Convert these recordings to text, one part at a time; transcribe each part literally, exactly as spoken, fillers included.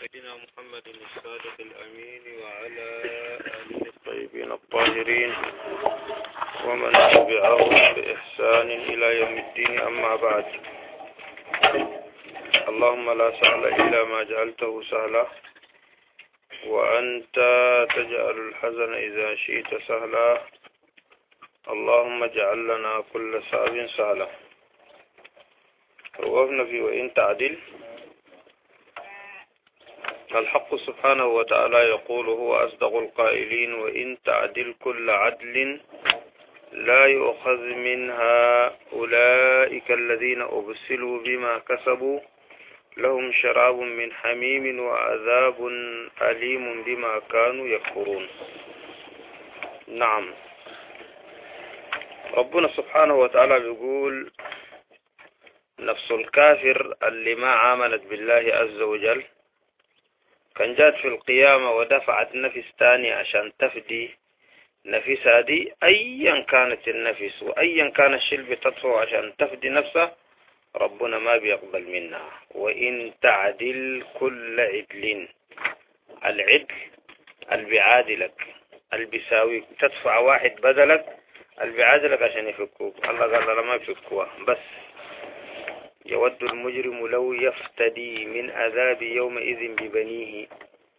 سيدنا محمد الصادق الأمين وعلى آله الطيبين الطاهرين ومن تبعهم بإحسان إلى يوم الدين. أما بعد، اللهم لا سهل إلا ما جعلته سهلا وأنت تجعل الحزن إذا شئت سهلا. اللهم اجعل لنا كل صعب سهلا. وقفنا في وإن تعدل. الحق سبحانه وتعالى يقول هو أصدق القائلين: وإن تعدل كل عدل لا يؤخذ منها أولئك الذين أبسلوا بما كسبوا لهم شراب من حميم وعذاب أليم بما كانوا يكفرون. نعم، ربنا سبحانه وتعالى بيقول نفس الكافر اللي ما آمنت بالله عز وجل كان جات في القيامة ودفعت نفس تاني عشان تفدي نفسها دي، أيا كانت النفس وأيا كان الشيء اللي بتدفعه عشان تفدي نفسها، ربنا ما بيقبل منها. وإن تعدل كل عدل، العدل البيعادلك البيساويك، تدفع واحد بدلك البيعادلك عشان يفكوك. الله قال لا ما يفكوها. بس يود المجرم لو يفتدي من عذاب يومئذ ببنيه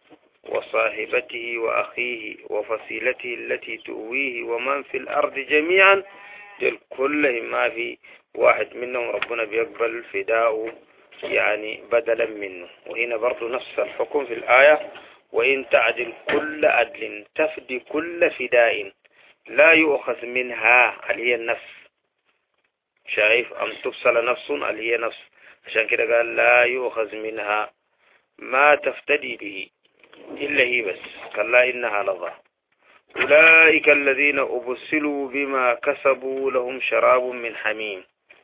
وصاحبته وأخيه وفصيلته التي تؤويه ومن في الأرض جميعا، كلهم ما في واحد منهم ربنا بيقبل فداءه يعني بدلا منه. وهنا برضو نفس الحكم في الآية: وإن تعدل كل عدل تفدي كل فداء لا يؤخذ منها، اللي هي النفس. شايف؟ أن تفصل نفس اللي هي نفس، عشان كده قال لا يؤخذ منها ما تفتدي به إلا هي بس. كلا إنها لظى. أولئك الذين أبسلوا بما كسبوا لهم شراب من حميم.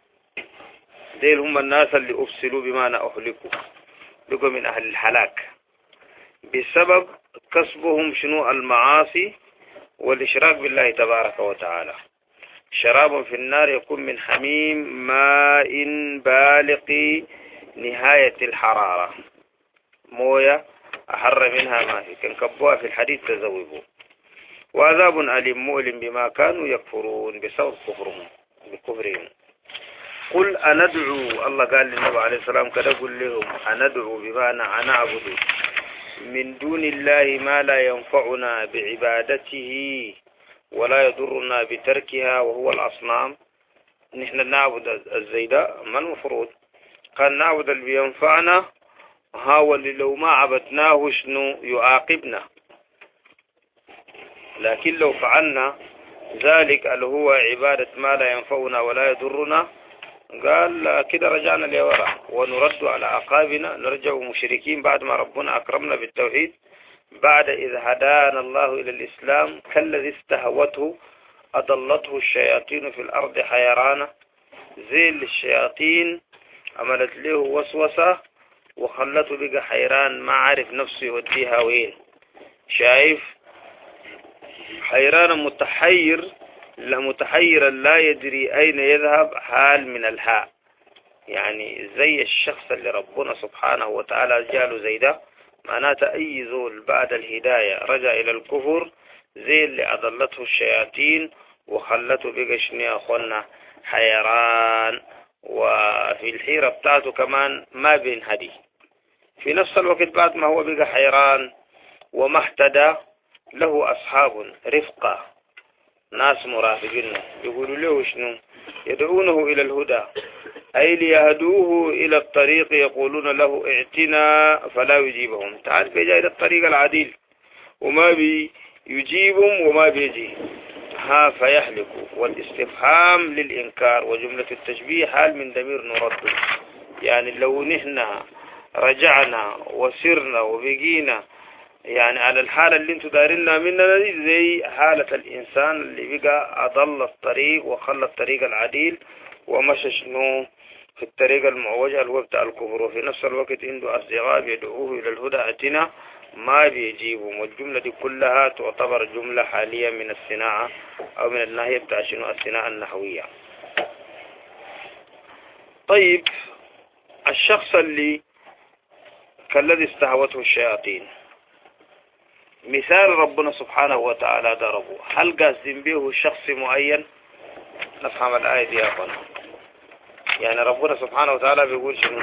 ديل هم الناس اللي أبسلوا بما أهلكوا، لقوا من أهل الحلاك بسبب كسبهم شنو؟ المعاصي والإشراك بالله تبارك وتعالى. شراب في النار يكون من حميم ماء بالغ نهاية الحرارة، موية أحر منها ما في، كان كبوها في الحديث تزوبوا. وعذاب أليم مؤلم بما كانوا يكفرون بسبب كفرهم بكفرهم. قل أندعو، الله قال للنبي عليه السلام كده قل لهم أندعو بمعنى أنعبد من دون الله ما لا ينفعنا بعبادته ولا يضرنا بتركها وهو الأصنام. نحن نعبد الزيداء، ما المفروض كان نعبد اللي بينفعنا، ها واللي لو ما عبدناه شنو يعاقبنا. لكن لو فعلنا ذلك اللي هو عبادة ما لا ينفعنا ولا يضرنا، قال كده رجعنا لورا ونرد على عقابنا، نرجع مشركين بعد ما ربنا أكرمنا بالتوحيد، بعد إذ هدانا الله إلى الإسلام. كالذي استهوته أضلته الشياطين في الأرض حيرانا، زي الشياطين عملت له وسوسة وخلته بقى حيران، ما عارف نفسه يوديها وين. شايف؟ حيران متحير، متحيرا لا يدري أين يذهب، حال من الهاء. يعني زي الشخص اللي ربنا سبحانه وتعالى جاله زي ده، معناته أي زول بعد الهداية رجع إلى الكفر زي اللي أضلته الشياطين وخلته بقى شنيا أخونا حيران، وفي الحيرة بتاعته كمان ما بين هدي. في نفس الوقت بعد ما هو بقى حيران وما اهتدى، له أصحاب رفقة، ناس مرافقين يقولوا له شنو؟ يدعونه إلى الهدى، أي ليهدوه إلى الطريق، يقولون له ائتنا فلا يجيبهم. تعال بيجا إلى الطريق العديل وما بيجيبهم وما بيجي، ها فيحلكوا. والاستفهام للإنكار وجملة التشبيه حال من ضمير نرد. يعني لو نحن رجعنا وسرنا وبقينا يعني على الحالة اللي انتو دارينها مننا دي، زي حالة الإنسان اللي بقى أضل الطريق وخلى الطريق العديل ومشى شنو في الطريق المعوجة اللي هو بتاع الكفر، وفي نفس الوقت عنده أصدقاء يدعوه إلى الهدى ائتنا ما بيجيبهم. والجملة دي كلها تعتبر جملة حالية من الصناعة أو من الناحية بتاع شنو الصناعة النحوية. طيب، الشخص اللي كالذي استهوته الشياطين. مثال ربنا سبحانه وتعالى ضربه، هل قاصدين به شخص معين؟ نفهم الآية دي يا أخوانا. يعني ربنا سبحانه وتعالى بيقول شنو؟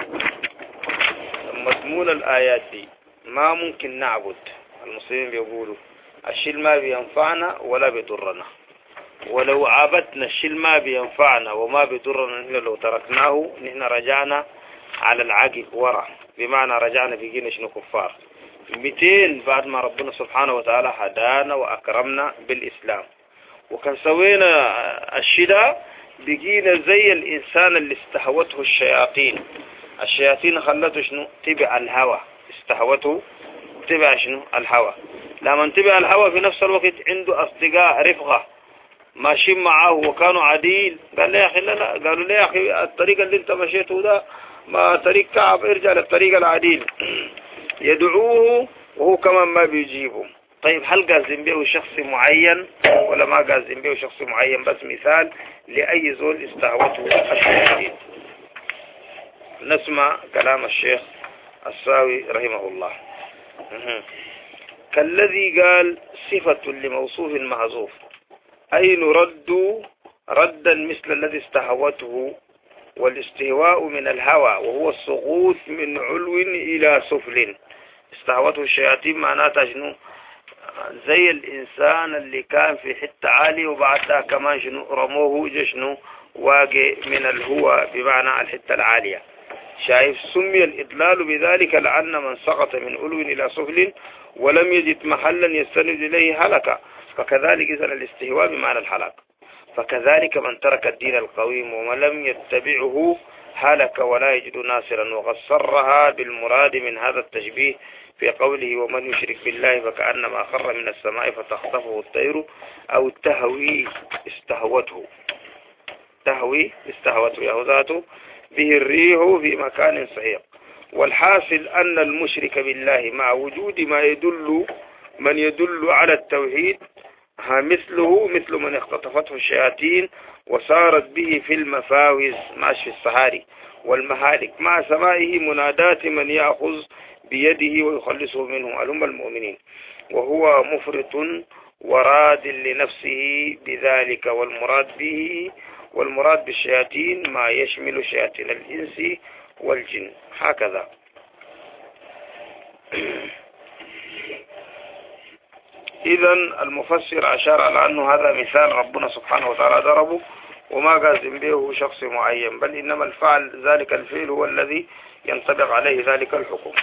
مضمون الآيات دي ما ممكن نعبد. المسلمين بيقولوا الشيء ما بينفعنا ولا بيضرنا، ولو عابدنا الشيء ما بينفعنا وما بيضرنا نحن لو تركناه نحن رجعنا على العقب ورا، بمعنى رجعنا بقينا شنو كفار. مئتين بعد ما ربنا سبحانه وتعالى هدانا وأكرمنا بالإسلام، وكان سوينا الشدة بقينا زي الإنسان اللي استهوته الشياطين. الشياطين خلته شنو؟ تبع الهوى. استهوته تبع شنو؟ الهوى. لما تبع الهوى في نفس الوقت عنده أصدقاء رفقة ماشيين معاه وكانوا عديل، قال لي يا أخي لا لا، قالوا لي يا أخي الطريق اللي انت مشيته ده ما طريق كعب، ارجع للطريق العديل. يدعوه وهو كمان ما بيجيبه. طيب هل قاصدين به شخص معين ولا ما قاصدين به شخص معين؟ بس مثال لأي زول استهوته الشياطين. نسمع كلام الشيخ الساوي رحمه الله. كالذي قال صفة لموصوف محذوف، أي نرد ردا مثل الذي استهوته، والاستهواء من الهوى وهو السقوط من علو إلى سفل. استهوته الشياطين معناتها شنو؟ زي الإنسان اللي كان في حتة عالية وبعدها كمان شنو رموه جشنو واقع من الهوى، بمعنى الحتة العالية. شايف؟ سمي الإضلال بذلك لأن من سقط من علو إلى سفل ولم يجد محلا يستند إليه هلك، فكذلك إذن الاستهواء بمعنى الحلاك. فكذلك من ترك الدين القويم ومن لم يتبعه هلك ولا يجد ناصرا. وقد صرها بالمراد من هذا التشبيه في قوله ومن يشرك بالله فكأنما خر من السماء فتخطفه الطير أو تهوي استهوته. تهوي استهوته يهوذاته به الريح في مكان صحيح. والحاصل أن المشرك بالله مع وجود ما يدل من يدل على التوحيد مثله مثل من اختطفته الشياطين وصارت به في المفاوز ماشي في الصحاري والمهالك مع سمائه منادات من يأخذ بيده ويخلصه منه الهم المؤمنين، وهو مفرط وراد لنفسه بذلك. والمراد به والمراد بالشياطين ما يشمل شياطين الإنس والجن. هكذا. إذن المفسر أشار على أنه هذا مثال ربنا سبحانه وتعالى ضربه، وما قاسم به شخص معين، بل إنما الفعل ذلك الفعل هو الذي ينطبق عليه ذلك الحكم.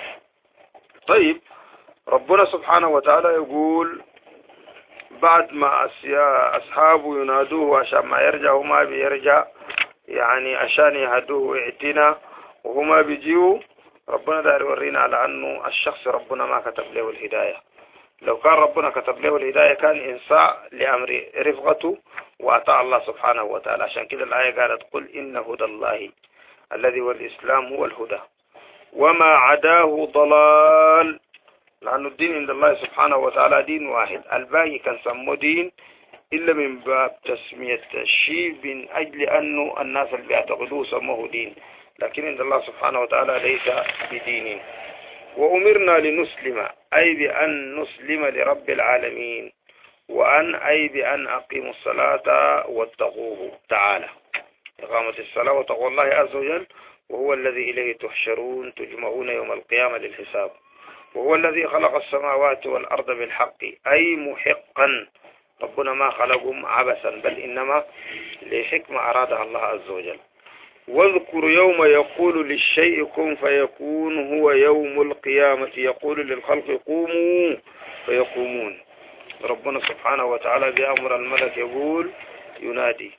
طيب ربنا سبحانه وتعالى يقول بعد ما أصحابه ينادوه عشان ما يرجع وما بيرجع، يعني عشان يهدوه اعتنا وهما بيجيوا، ربنا دار يورينا على أنه الشخص ربنا ما كتب له الهداية. لو كان ربنا كتب له الهداية كان إنساء لأمر رفقته وأطاع الله سبحانه وتعالى. عشان كده الآية قالت قل إن هدى الله الذي هو الإسلام هو الهدى وما عداه ضلال، لأن الدين عند الله سبحانه وتعالى دين واحد. الباقي كان سموه دين إلا من باب تسمية الشيء من أجل أنه الناس اللي بيعتقدوه سموه دين، لكن عند الله سبحانه وتعالى ليس بدين. وأمرنا لنسلم أي بأن نسلم لرب العالمين، وأن أي بأن أقيموا الصلاة واتقوه تعالى. إقامة الصلاة وتقوى الله عز وجل، وهو الذي إليه تحشرون تجمعون يوم القيامة للحساب. وهو الذي خلق السماوات والأرض بالحق أي محقا. ربنا ما خلقهم عبثا بل إنما لحكمة أرادها الله عز وجل. واذكر يوم يقول للشيء كن فيكون هو يوم القيامة يقول للخلق قوموا فيقومون. ربنا سبحانه وتعالى بأمر الملك يقول ينادي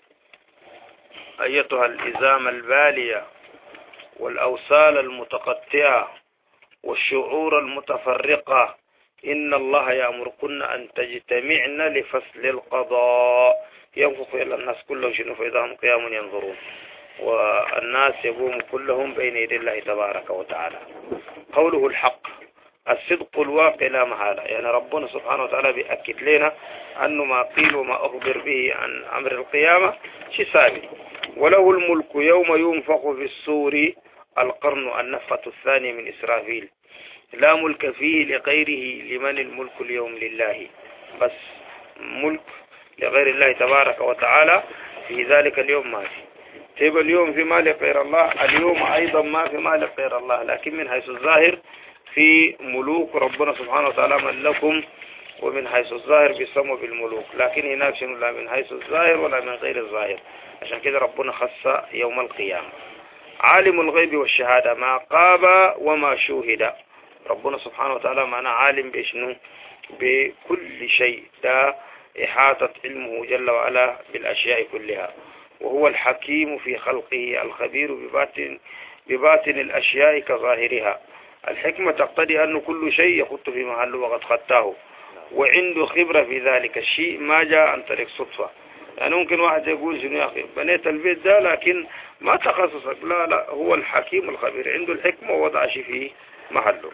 أيتها الإزام البالية والأوصال المتقطعة والشعور المتفرقة إن الله يأمركن أن تجتمعن لفصل القضاء ينفخ إلى الناس كلهم شنو فإذا هم قيام ينظرون، والناس يقوم كلهم بين يدي الله تبارك وتعالى. قوله الحق الصدق الواقع لا محالة، يعني ربنا سبحانه وتعالى بيأكد لنا أنه ما قيل وما أخبر به عن أمر القيامة شيء ثابت. وله الملك يوم ينفخ في الصور القرن النفة الثانية من إسرافيل، لا ملك فيه لغيره لمن الملك اليوم لله، بس ملك لغير الله تبارك وتعالى في ذلك اليوم ما في. طيب اليوم في مالك غير الله، اليوم أيضا ما في مالك غير الله، لكن من حيث الظاهر في ملوك ربنا سبحانه وتعالى ملكم، ومن حيث الظاهر بيسموا بالملوك، لكن هناك شنو لا من حيث الظاهر ولا من غير الظاهر. عشان كده ربنا خص يوم القيامة. عالم الغيب والشهادة ما قاب وما شوهد. ربنا سبحانه وتعالى معنا عالم بشنو بكل شيء، ده إحاطة علمه جل وعلا بالأشياء كلها، وهو الحكيم في خلقه الخبير بباطن, بباطن الأشياء كظاهرها. الحكمة تقتضي أن كل شيء يخط في محله وقد خطاه، وعنده خبرة في ذلك الشيء ما جاء عن طريق صدفة. يعني ممكن واحد يقول شنو يا أخي بنيت البيت ده لكن ما تخصصك، لا لا، هو الحكيم الخبير عنده الحكمة ووضع شيء في محله.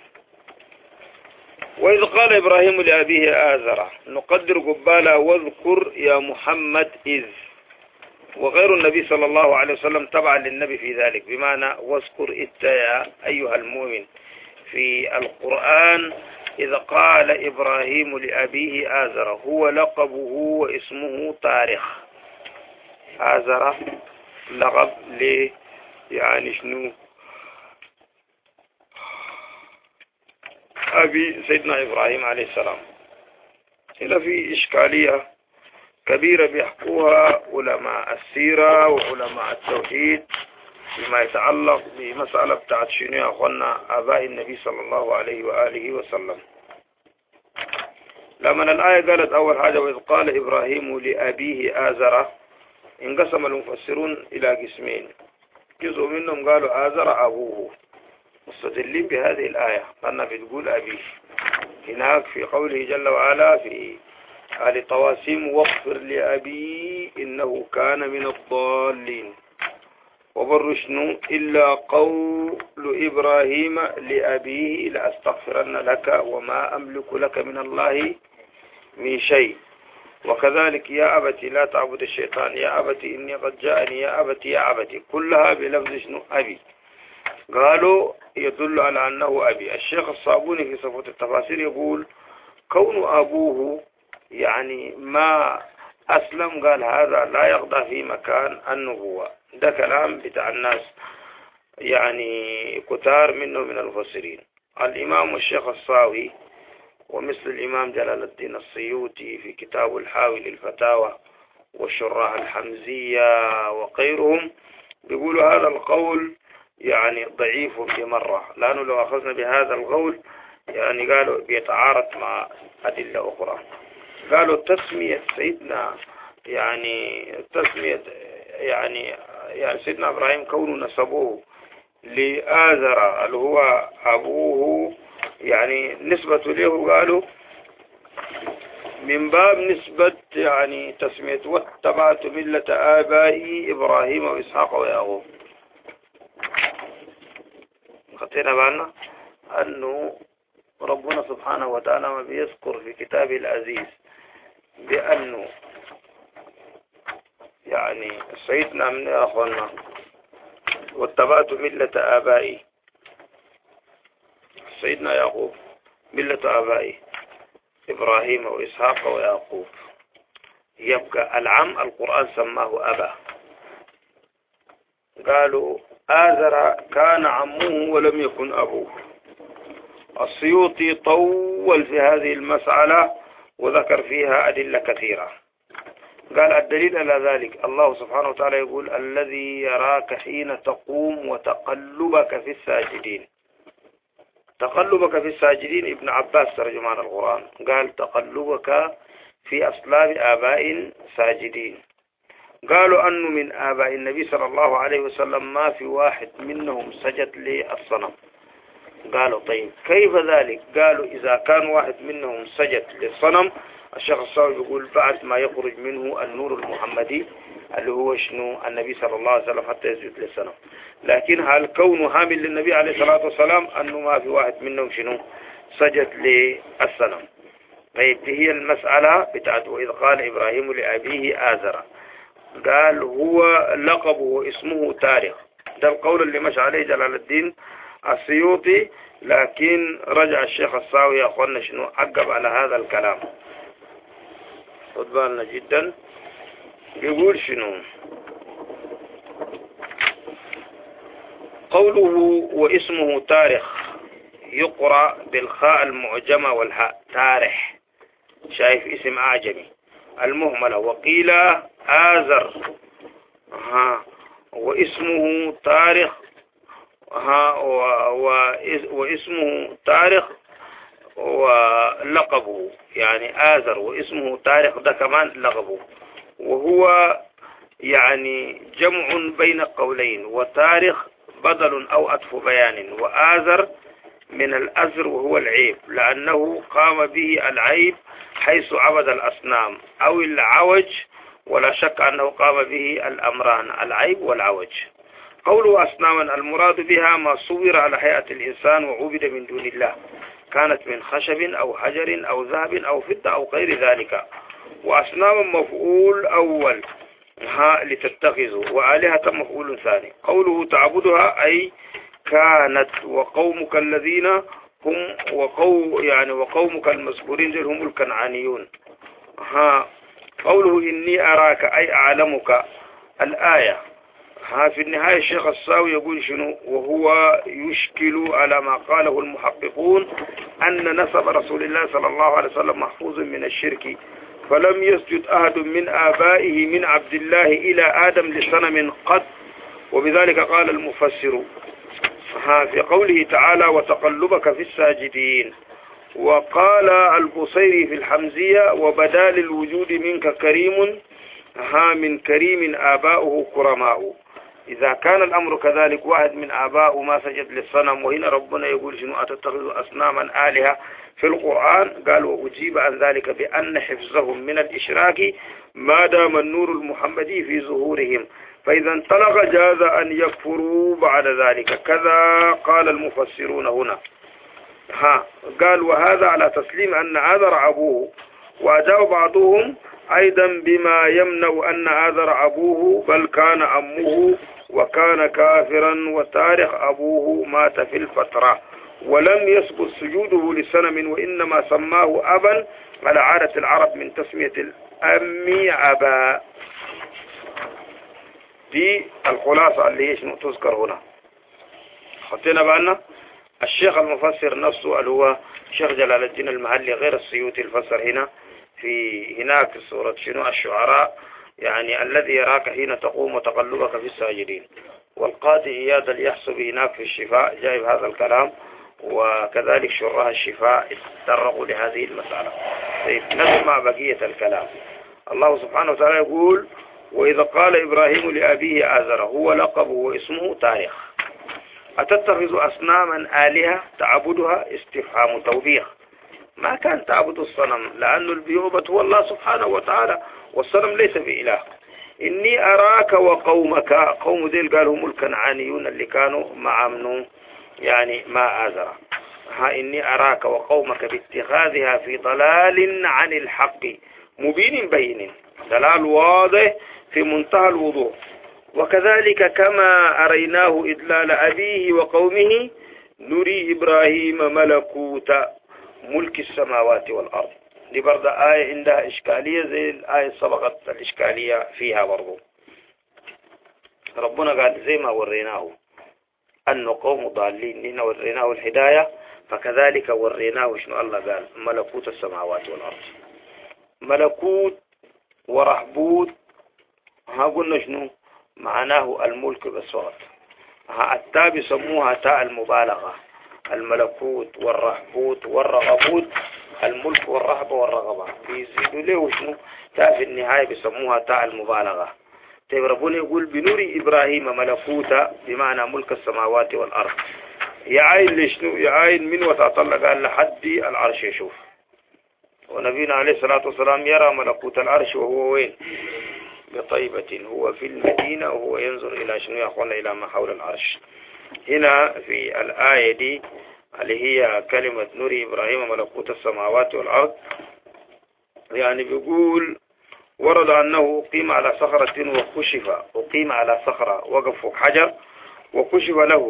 وإذ قال إبراهيم لأبيه آزر نقدر قبالا واذكر يا محمد إذ، وغير النبي صلى الله عليه وسلم تبعا للنبي في ذلك، بمعنى واذكر إنت يا أيها المؤمن في القرآن. إذا قال إبراهيم لأبيه آزر هو لقبه واسمه تاريخ. آزر لقب ليه يعني شنو أبي سيدنا إبراهيم عليه السلام. هنا في إشكالية كبيرة بيحكوها علماء السيرة وعلماء التوحيد فيما يتعلق بمسألة بتاعت شنو يا أخوانا آباء النبي صلى الله عليه وآله وسلم. لما الآية قالت أول حاجة وإذ قال إبراهيم لأبيه آزر، انقسم المفسرون إلى قسمين. جزء منهم قالوا آزر أبوه مستدلين بهذه الآية أنها بتقول أبيه. هناك في قوله جل وعلا في آل طواسيم واغفر لأبي إنه كان من الضالين، وبر شنو إلا قول إبراهيم لأبيه لأستغفرن لك وما أملك لك من الله من شيء، وكذلك يا أبتي لا تعبد الشيطان، يا أبتي إني قد جاءني، يا أبتي يا أبتي، كلها بلفظ شنو أبي. قالوا يدل على أنه أبي. الشيخ الصابوني في صفوة التفاسير يقول كون أبوه يعني ما أسلم، قال هذا لا يقضى في مكان النبوة. ده كلام بتاع الناس يعني كتار منه من المفسرين. الإمام الشيخ الصاوي ومثل الإمام جلال الدين السيوطي في كتاب الحاوي للفتاوى والشراح الحمزية وغيرهم بيقولوا هذا القول يعني ضعيف بمرة، لأنه لو أخذنا بهذا القول يعني قالوا بيتعارض مع أدلة أخرى. قالوا تسمية سيدنا يعني تسمية يعني يعني سيدنا إبراهيم كونه نسبوه لآزر اللي هو أبوه يعني نسبة له، قالوا من باب نسبة يعني تسمية واتبعت ملة آبائي إبراهيم وإسحاق ويعقوب. خطينا بالنا أنه ربنا سبحانه وتعالى ما بيذكر في كتابه العزيز بأنه يعني سيدنا من أخوانا واتبعت ملة آبائي سيدنا يعقوب ملة آبائي إبراهيم وإسحاق ويعقوب، يبقى العم القرآن سماه أبا. قالوا آزر كان عمه ولم يكن أبوه. السيوطي طول في هذه المسألة وذكر فيها أدلة كثيرة. قال الدليل على ذلك الله سبحانه وتعالى يقول الذي يراك حين تقوم وتقلبك في الساجدين. تقلبك في الساجدين ابن عباس ترجمان القرآن قال تقلبك في أصلاب آباء ساجدين. قالوا أنه من آباء النبي صلى الله عليه وسلم ما في واحد منهم سجد للصنم. قالوا طيب كيف ذلك؟ قالوا إذا كان واحد منهم سجد للصنم الشيخ الصاوي يقول بعد ما يخرج منه النور المحمدي اللي هو شنو النبي صلى الله عليه وسلم حتى يسجد للصنم. لكن هل كونه حامل للنبي عليه الصلاة والسلام أنه ما في واحد منهم شنو سجد للصنم. طيب هي المسألة بتاعت وإذ قال إبراهيم لأبيه آزر، قال هو لقبه واسمه تاريخ. ده القول اللي مشى عليه جلال الدين السيوطي، لكن رجع الشيخ الصاوي يا أخوانا شنو عقب على هذا الكلام. خد بالنا جدا. يقول شنو قوله واسمه تارخ يقرأ بالخاء المعجمة والهاء تارح، شايف اسم أعجمي المهملة. وقيل آزر ها واسمه تارخ ها واسمه تارخ ولقبه، يعني آزر واسمه تارخ ده كمان لقبه، وهو يعني جمع بين قولين، وتارخ بدل أو أطف بيان، وآزر من الأزر وهو العيب، لأنه قام به العيب حيث عبد الأصنام، أو العوج، ولا شك أنه قام به الأمران العيب والعوج. قوله أصناما المراد بها ما صور على هيئة الإنسان وعبد من دون الله، كانت من خشب أو حجر أو ذهب أو فضة أو غير ذلك. وأصناما مفعول أول ها لتتخذوا، وآلهة مفعول ثاني. قوله تعبدها أي كانت، وقومك الذين هم وقو يعني وقومك المذكورين دول هم الكنعانيون. ها قوله إني أراك أي أعلمك الآية. ها في النهاية الشيخ الصاوي يقول شنو وهو يشكل على ما قاله المحققون أن نسب رسول الله صلى الله عليه وسلم محفوظ من الشرك، فلم يسجد أحد من آبائه من عبد الله إلى آدم لصنم قط، وبذلك قال المفسر ها في قوله تعالى وتقلبك في الساجدين. وقال البصيري في الحمزية وبدال الوجود منك كريم ها من كريم آباؤه كرماء. إذا كان الأمر كذلك واحد من آباؤه ما سجد للصنم، وهنا ربنا يقول شنو أتتخذ أصناما آلهة في القرآن، قال وأجيب عن ذلك بأن حفظهم من الإشراك ما دام النور المحمدي في ظهورهم، فإذا انطلق جاز أن يكفروا بعد ذلك، كذا قال المفسرون هنا. ها قال وهذا على تسليم أن آذر أبوه، وأجاب بعضهم أيضا بما يمنع أن آذر أبوه بل كان أمه وكان كافرا، وتارخ أبوه مات في الفترة ولم يثبت سجوده لسنم، وإنما سماه أبا على عادة العرب من تسمية الأم أبا. دي الخلاصة اللي هي تذكر هنا. خطينا بأن الشيخ المفسر نفسه اللي هو شيخ جلال الدين المحلي غير السيوطي الفسر هنا في هناك سورة شنو الشعراء، يعني الذي يراك حين تقوم وتقلبك في الساجدين. والقاضي إياد اليحسب هناك في الشفاء جايب هذا الكلام، وكذلك شرها الشفاء تطرقوا لهذه المسألة. نسمع بقية الكلام. الله سبحانه وتعالى يقول وإذا قال إبراهيم لأبيه آزر هو لقبه واسمه تاريخ أتتخذ أصناما آلهة تعبدها، استفهام توبيخ. ما كان تعبد الصنم لأن البيوبة هو الله سبحانه وتعالى، والصنم ليس بإله. إني أراك وقومك، قوم ذيل قالوا هم الكنعانيون اللي كانوا مع منو يعني ما آزر. ها إني أراك وقومك باتخاذها في ضلال عن الحق مبين بين، دلال واضح في منتهى الوضوح. وكذلك كما أريناه إدلال أبيه وقومه نري إبراهيم ملكوت ملك السماوات والأرض. دي برضه آية عندها إشكالية زي الآية سبقت الإشكالية فيها برضه. ربنا قال زي ما وريناه أنه قوم ضالين لنا وريناه الهداية، فكذلك وريناه شنو الله قال ملكوت السماوات والأرض. ملكوت ورهبوت ها قلنا شنو معناه الملك بالصوت. ها التاء بيسموها تاء المبالغة، الملكوت والرهبوت والرغبوت، الملك والرهبة والرغبة بيزيدوا له شنو تاء في النهاية بيسموها تاء المبالغة. طيب ربنا يقول بنور إبراهيم ملكوتا بمعنى ملك السماوات والأرض. يعاين لشنو يعاين من وتطلق قال لحد العرش يشوف، ونبينا عليه الصلاة والسلام يرى ملكوت العرش وهو وين بطيبة، هو في المدينة وهو ينظر إلى شنو يا أخوانا إلى ما حول العرش. هنا في الآية دي اللي هي كلمة نور إبراهيم ملكوت السماوات والأرض، يعني بيقول ورد أنه أقيم على صخرة وكشف، أقيم على صخرة وقف حجر وكشف له،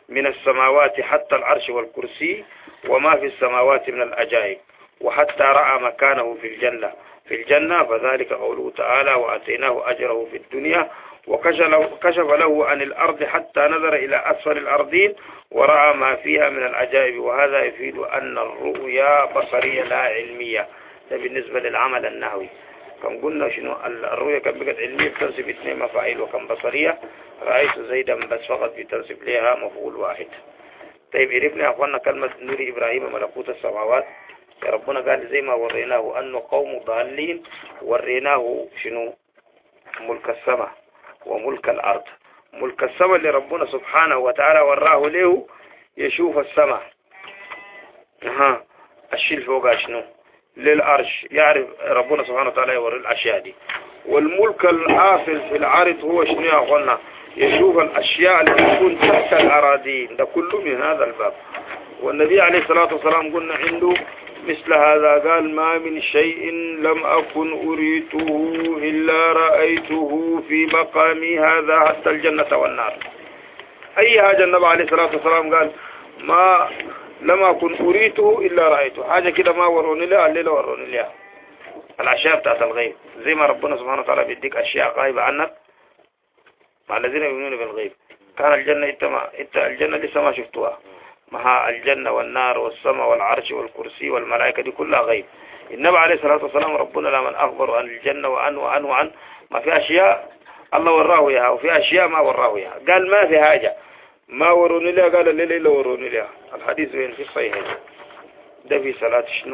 من السماوات حتى العرش والكرسي وما في السماوات من العجائب، وحتى رأى مكانه في الجنة في الجنة فذلك قوله تعالى وآتيناه أجره في الدنيا، وكشف له عن الأرض حتى نظر إلى أسفل الأرضين ورأى ما فيها من العجائب. وهذا يفيد أن الرؤيا بصرية لا علمية. ده بالنسبة للعمل النحوي. كم قلنا شنو الرؤيا كان بقت علمية بتنسب اثنين مفاعيل، وكم بصرية رأيت زيدا بس فقط بتنسب لها مفعول واحد. طيب عرفنا يا أخوانا كلمة نور إبراهيم ملكوت السماوات. يا ربنا قال زي ما وريناه أنه قوم ضالين وريناه شنو ملك السماء وملك الأرض. ملك السماء اللي ربنا سبحانه وتعالى وراه له يشوف السماء ها الشيء فوقها شنو للأرش، يعرف ربنا سبحانه وتعالى يوري الأشياء دي. والملك الآفل في العرض هو شنو يا أخوانا يشوف الأشياء اللي تكون تحت الأراضين. ده كله من هذا الباب. والنبي عليه الصلاة والسلام قلنا عنده مثل هذا قال ما من شيء لم أكن أريته إلا رأيته في مقامي هذا حتى الجنة والنار. أي حاجة النبي عليه الصلاة والسلام قال ما لم أكن أريته إلا رأيته. حاجة كده ما وروني لها الليلة وروني لها الأشياء بتاعت الغيب. زي ما ربنا سبحانه وتعالى بيديك أشياء غايبة عنك مع الذين يؤمنون بالغيب. كان الجنة انت, ما انت الجنة لسه ما شفتوها، مع الجنة والنار والسماء والعرش والكرسي والملائكة دي كلها غيب. النبي عليه الصلاة والسلام ربنا لمن أخبر عن الجنة وعن وعن وعن ما في أشياء الله وراه إياها وفي أشياء ما وراه إياها. قال ما في حاجة ما وروني لها قال الليلة إلا وروني لها. الحديث بين في الصحيحين. ده في صلاة شنو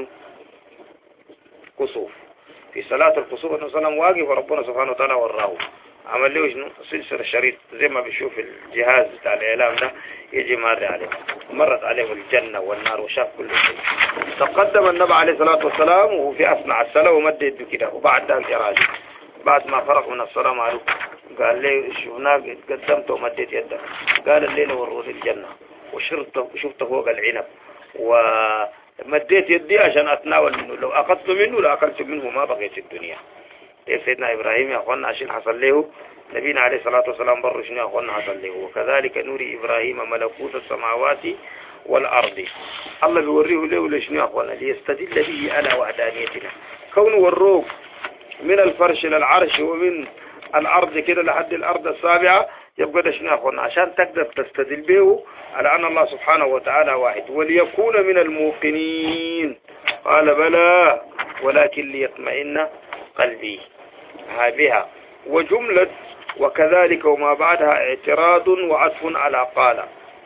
كسوف. في صلاة الكسوف النبي صلى الله عليه وسلم واقف وربنا سبحانه وتعالى وراه عمل له شنو سلسلة شريط زي ما بيشوف الجهاز بتاع الإعلام ده يجي مر عليه. مرت عليه الجنة والنار وشاف كل شيء. تقدم النبي عليه الصلاة والسلام وهو في أثناء الصلاة ومد يده كده وبعد ذلك راجع. بعد ما فرغ من الصلاة معروف قال لي شو هناك قدمت ومديت يدك. قال الليلة وروني الجنة وشرت شفت فوق العنب ومديت يدي عشان أتناول منه، لو أخذت منه لأكلت منه ما بقيت الدنيا. إيه سيدنا إبراهيم يا أخوانا عشان حصل له نبينا عليه الصلاة والسلام بر شنو يا أخوانا حصل له. وكذلك نوري إبراهيم ملكوت السماوات والأرض. الله بيوريه له لشنو يا أخوانا ليستدل به على وحدانيتنا. كونه وروك من الفرش للعرش ومن الأرض كده لحد الأرض السابعة يبقى ده شنو يا أخوانا عشان تقدر تستدل به على أن الله سبحانه وتعالى واحد. وليكون من الموقنين قال بلى ولكن ليطمئن قلبي بها. وجملة وكذلك وما بعدها اعتراض وعطف على قال.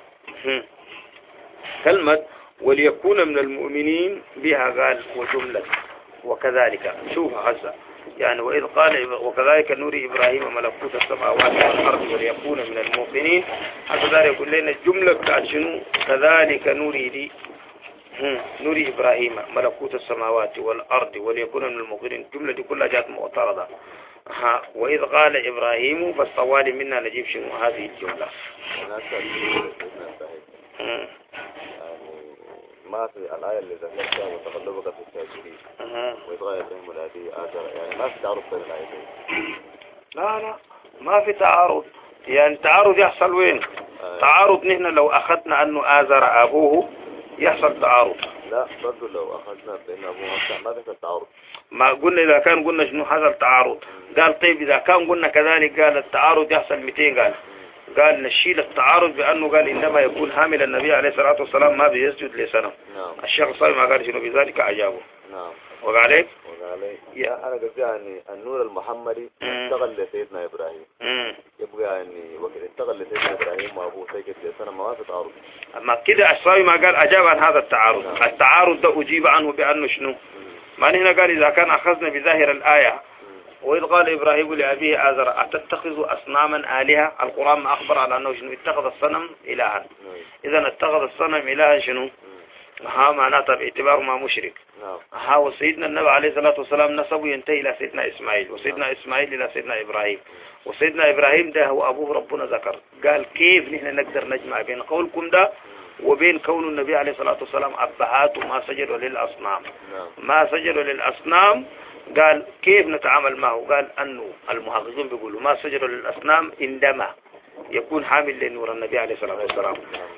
كلمة وليكون من المؤمنين بها قال وجملة وكذلك شوف هذا يعني وإذ قال وكذلك نوري إبراهيم ملكوت السماوات والأرض وليكون من الموقنين. هذا يقول لنا الجملة بتاعت شنو كذلك نوري دي نوري إبراهيم ملكوت السماوات والأرض وليكون من الموقنين. الجملة دي كلها جات معترضة. ها وإذ قال إبراهيم فالطوالي منا نجيب شنو هذه الجملة. يعني ما في الآية اللي ذكرتها وتقلبك في الساجدين وإذ قال إبراهيم لأبيه آزر يعني ما في تعارض بين الآيتين. لا لا ما في تعارض. يعني تعارض يحصل وين؟ آه. تعارض نحن لو أخذنا أنه آزر أبوه يحصل تعارض. لا برضو لو أخذنا بأن أبوه ما في تعارض. ما قلنا إذا كان قلنا شنو حصل تعارض. قال طيب إذا كان قلنا كذلك قال التعارض يحصل مئتين. قال قال نشيل التعارض بأنه قال إنما يكون حامل النبي عليه الصلاة والسلام ما بيسجد لسنة. نعم. الشيخ الصاوي ما قال شنو بذلك أجابه. نعم. وقالك وقالك يا أنا قلت يعني النور المحمدي اشتغل لسيدنا إبراهيم. امم يبقى يعني وقت اشتغل لسيدنا إبراهيم وأبوه سجد لسنة ما في تعارض. أما كده الصاوي ما قال أجاب عن هذا التعارض. نعم. التعارض ده أجيب عنه بأنه شنو ما هنا قال إذا كان أخذنا بظاهر الآية وإذ قال إبراهيم لأبيه آزر أتتخذ أصناما آلهة. القرآن ما أخبر على أنه شنو اتخذ الصنم إلها. إذا اتخذ الصنم إلها شنو ها معناتها باعتبار ما مشرك. ها وسيدنا النبي عليه الصلاة والسلام نسبه ينتهي إلى سيدنا إسماعيل وسيدنا إسماعيل إلى سيدنا إبراهيم وسيدنا إبراهيم ده هو أبوه ربنا ذكر. قال كيف نحن نقدر نجمع بين قولكم ده وبين كون النبي عليه الصلاة والسلام أبهات وما سجدوا للأصنام. ما سجدوا للأصنام قال كيف نتعامل معه. قال أنه المحققين بيقولوا ما سجدوا للأصنام عندما يكون حامل لنور النبي عليه الصلاة والسلام.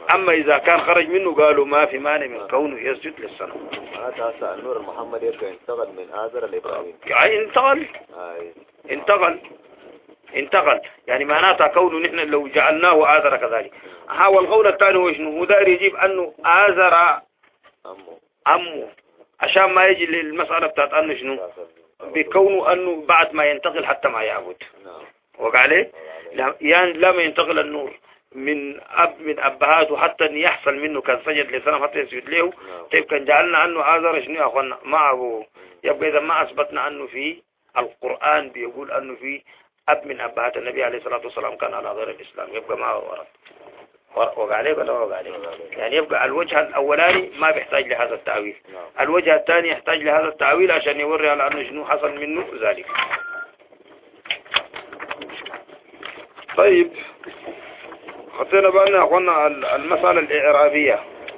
أما إذا كان خرج منه قالوا ما في مانع من كونه يسجد للصنم. هذا النور المحمدي يبقى انتقل من آذر لإبراهيم. يعني انتقل آه. انتقل انتقل يعني معناتها كونه نحن لو جعلناه آذر كذلك. ها والقول الثاني هو شنو؟ هو داير يجيب أنه آذر أمه أمه عشان ما يجي للمسألة بتاعت أنه شنو بكونه أنه بعد ما ينتقل حتى ما يعبد. نعم. وقع عليه يعني لما ينتقل النور من أب من أبهاته حتى أن يحصل منه كان سجد لسنة حتى يسجد له. طيب كان جعلنا أنه آذر شنو يا أخوانا ما أبوه. يبقى إذا ما أثبتنا أنه في القرآن بيقول أنه في أب من أبهات النبي عليه الصلاة والسلام كان على غير الإسلام يبقى ما هو ورد. وقع عليه ولا وقع عليه؟ يعني يبقى الوجه الأولاني ما بيحتاج لهذا التأويل. الوجه الثاني يحتاج لهذا التأويل عشان يوري على أنه شنو حصل منه ذلك. طيب خطينا بأننا قلنا المسألة الإعرابية.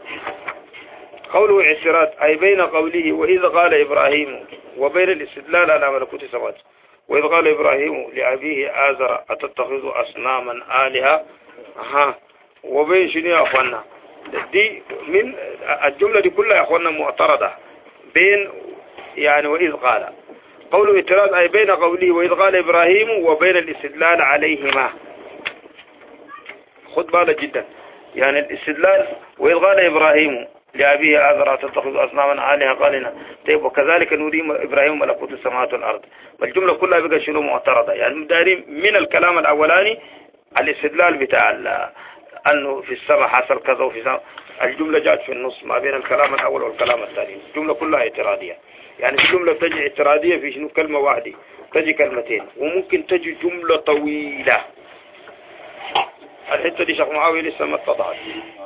قوله اعتراض أي بين قوله وإذ قال إبراهيم وبين الاستدلال على ملكوت السماوات. وإذ قال إبراهيم لأبيه آزر أتتخذ أصناما آلهة أها وبين شنو يا أخوانا دي من الجملة دي كلها يا أخوانا معترضة بين يعني وإذ قال. قوله اعتراض أي بين قوله وإذ قال إبراهيم وبين الاستدلال عليهما. خد بالك جدا يعني الاستدلال وإذ قال إبراهيم لأبيه آذر تتخذ أصناما آلهة قال لنا طيب وكذلك نري إبراهيم ملكوت السماوات والأرض. والجملة كلها بقى شنو معترضة يعني دارين من الكلام الأولاني الاستدلال بتاع أنه في السماء حصل كذا وفي السماء. الجملة جاءت في النص ما بين الكلام الأول والكلام الثاني. الجملة كلها اعتراضية يعني في جملة تجي اعتراضية في شنو كلمة واحدة تجي كلمتين وممكن تجي جملة طويلة. الحتة دي شيخ معاوية لسه ما اتضحت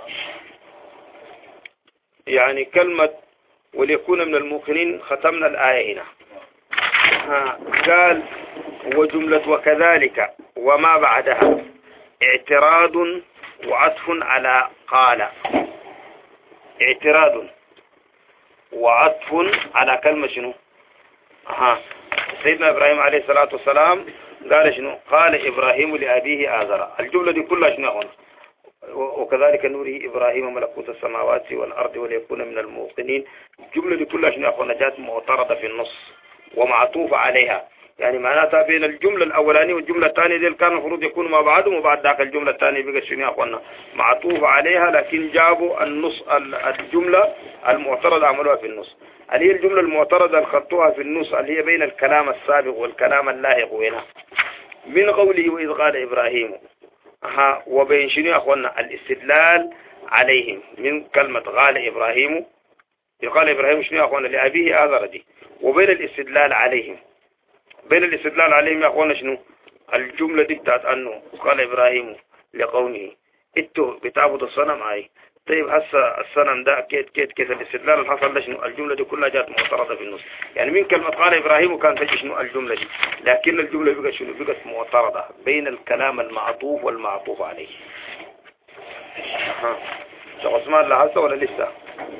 يعني كلمة وليكون من الموقنين ختمنا الآية هنا. ها قال وجملة وكذلك وما بعدها اعتراض وعطف على قال. اعتراض وعطف على كلمة شنو ها سيدنا إبراهيم عليه الصلاة والسلام قال شنو قال إبراهيم لأبيه آزر. الجملة دي كلها شنو هنا وكذلك نوره إبراهيم ملكوت السماوات والأرض وليكون من الموقنين. الجملة دي كلها شنو أخونا جات معترضة في النص ومعطوف عليها يعني معناتها بين الجملة الأولانية والجملة الثانية دي كان المفروض يكونوا مع بعضهم وبعد ذاك الجملة الثانية بقى شنو أخونا معطوف عليها لكن جابوا النص الجملة المعترضة عملوها في النص. اللي هي الجملة المعترضة خطوها في النص اللي هي بين الكلام السابق والكلام اللاحق هنا من قوله وإذ قال إبراهيم ها وبين شنو يا أخوانا الاستدلال عليهم من كلمة قال إبراهيم. قال إبراهيم شنو يا أخوانا لأبيه آذر دي وبين الاستدلال عليهم. بين الاستدلال عليهم يا أخوانا شنو الجملة دي بتاعت أنه قال إبراهيم لقومه انتوا بتعبدوا الصنم هاي. طيب هسه الصنم ده كيف كيف كيف الاستدلال اللي حصل ده شنو الجملة دي كلها جات معترضة في النص يعني من كلمة قال إبراهيم وكان تجي شنو الجملة دي لكن الجملة بقت شنو بقت معترضة بين الكلام المعطوف والمعطوف عليه. ها شيخ عثمان لا هسه ولا لسه؟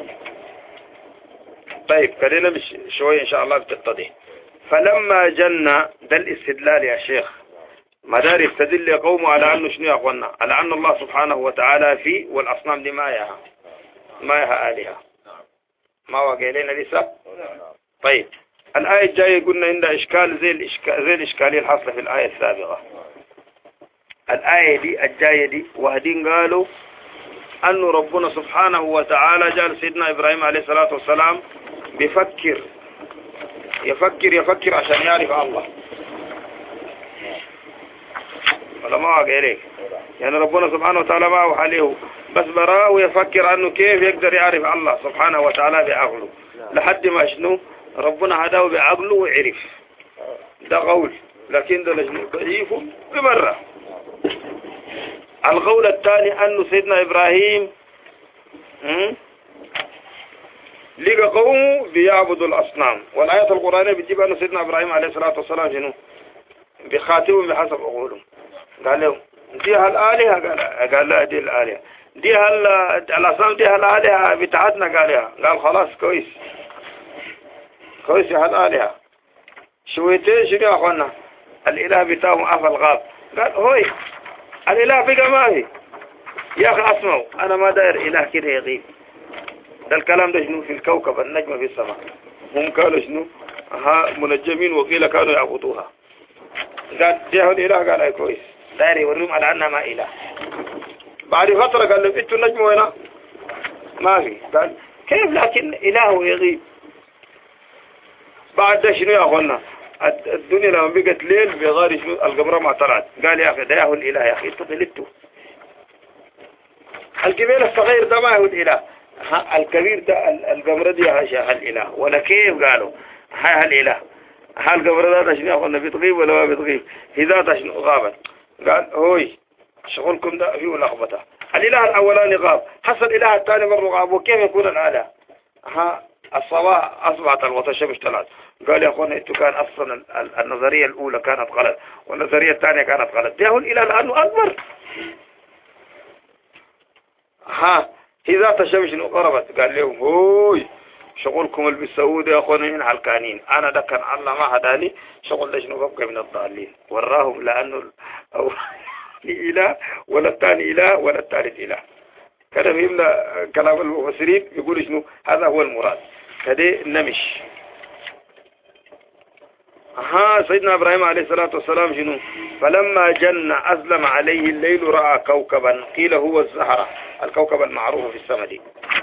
طيب خلينا مش شوية إن شاء الله بتتضح. فلما جن ده الاستدلال يا شيخ مدار يستدل قومه على أنه شنو يا أخوانا على أن الله سبحانه وتعالى في والأصنام دي ما يها ما يها آلهة ما وقيلين لسه. طيب الآية الجاية قلنا عندها إشكال زي الإشكال زي الإشكالية الحاصلة في الآية السابقة. الآية دي الجاية دي وهدين قالوا أنه ربنا سبحانه وتعالى جعل سيدنا إبراهيم عليه الصلاة والسلام بيفكر يفكر يفكر عشان يعرف الله ولا ما واقع إليك يعني ربنا سبحانه وتعالى ما أوحى له بس براه ويفكر أنه كيف يقدر يعرف الله سبحانه وتعالى بعقله لحد ما شنو ربنا هداه بعقله وعرف. ده قول لكن ده لجنه ضعيف بمرة. القول الثاني أنه سيدنا إبراهيم لقى قومه بيعبدوا الأصنام والآية القرآنية بتجيب أنه سيدنا إبراهيم عليه الصلاة والسلام شنو بخاتمهم بحسب عقولهم. قال لهم دي هالآلهة قال قال لا دي الآلهة دي هال الأصنام دي هالآلهة بتاعتنا قالها قال خلاص كويس كويس هالآلهة شويتين شنو يا أخوانا الإله بتاعهم أفى الغاب قال هوي الإله بقى ما هي يا أخي أسمعوا أنا ما داير إله كده يغيب. ده الكلام ده شنو في الكوكب النجمة في السماء هم قالوا شنو ها منجمين وقيل كانوا يعبدوها. قال جاءه الإله قال أي كويس داير يوريهم على أنها ما إله. بعد فترة قال لهم إنتوا النجم وين ما في. قال كيف لكن إله يغيب. بعد ده شنو يا أخوانا الدنيا لما بقت ليل بغار شنو القمر ما طلعت. قال يا أخي ده هو الإله يا أخي انتوا غلطتوا. القبيل الصغير ده ما هو الإله. الكبير ده القمر دي هاشا الإله ولا كيف قالوا ها الإله. ها القمر ده شنو يا أخوانا بتغيب ولا ما بتغيب. إذا شنو غابت. قال هوي شغلكم ده فيه لخبطة. الإله الأولاني غاب حصل الإله الثاني مرة غاب وكيف يكون الآلة. ها الصباح أصبحت الوطشة طلعت. قال يا أخوانا إنتوا كان أصلا النظرية الأولى كانت غلط والنظرية الثانية كانت غلط. ده هو الإله لأنه أكبر. ها إذا الشمس قربت قال لهم هوي شغلكم اللي بتسووه ده يا أخوانا من حلقانين. أنا ده كان الله ما هداني شغل ده شنو ببقى من الضالين. وراهم لأنه أو إله ولا الثاني إله ولا الثالث إله. كده فهمنا كلام المفسرين يقول شنو هذا هو المراد. كده نمش. ها سيدنا إبراهيم عليه الصلاة والسلام شنو فلما جن أظلم عليه الليل رأى كوكبا قيل هو الزهرة الكوكب المعروف في السماء دي.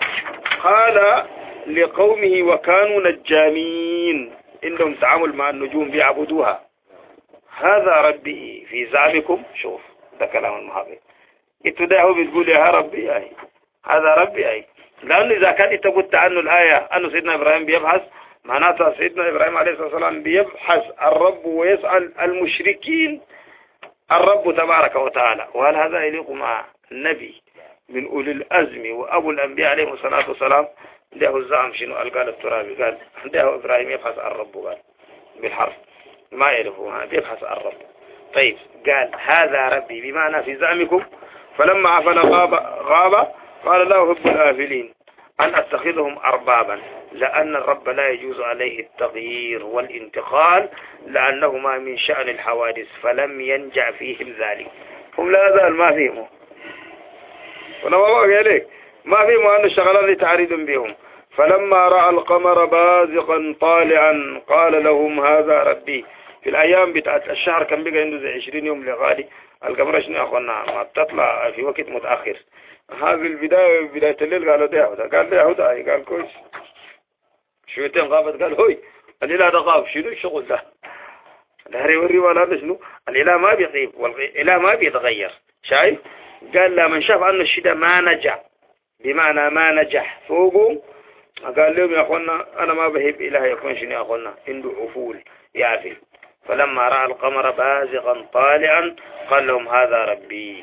قال لقومه وكانوا نجامين عندهم تعامل مع النجوم بيعبدوها. هذا ربي في زعمكم. شوف ده كلام المحاضر اتدعوا بتقول يا ربي أي هذا ربي أي. لأنه إذا كان انت قلت عنه الآية أنه سيدنا إبراهيم بيبحث معناتها سيدنا إبراهيم عليه الصلاة والسلام بيبحث الرب ويسأل المشركين الرب تبارك وتعالى. وهل هذا يليق مع النبي من أولي الأزم وأبو الأنبياء عليه الصلاة والسلام. ده الزعم شنو قال الترابي قال ده إبراهيم يبحث الرب قال بالحرف ما يعرفه بيبحث الرب. طيب قال هذا ربي بمعنى في زعمكم. فلما عفل غاب, غاب قال لا أحب الآفلين أن أتخذهم أربابا لأن الرب لا يجوز عليه التغيير والانتقال لأنهما من شأن الحوادث فلم ينجع فيهم ذلك. هم لا زال ما فيهم ولما بقى لك ما فيهم أن الشغلان تعريض بهم. فلما رأى القمر بازقا طالعا قال لهم هذا ربي. في الأيام بتاعت الشهر كان بقى عنده زي عشرين يوم لغالي القمر شنو يا أخوانا ما بتطلع في وقت متأخر. هذه البداية بداية الليل قالوا ده يهودا قال ده يهودا قال كويس شويتين غابت قال هوي الإله ده غاب شنو الشغل ده. ده يوري ولا شنو الإله ما بيغيب والإله ما بيتغير. شايف قال لا من شاف أن الشيء ما نجح بمعنى ما نجح فوقه قال لهم يا أخوانا أنا ما بهب إله يكون شنو يا أخوانا عنده عفول يعفل. فلما رأى القمر بازغا طالعا قال لهم هذا ربي.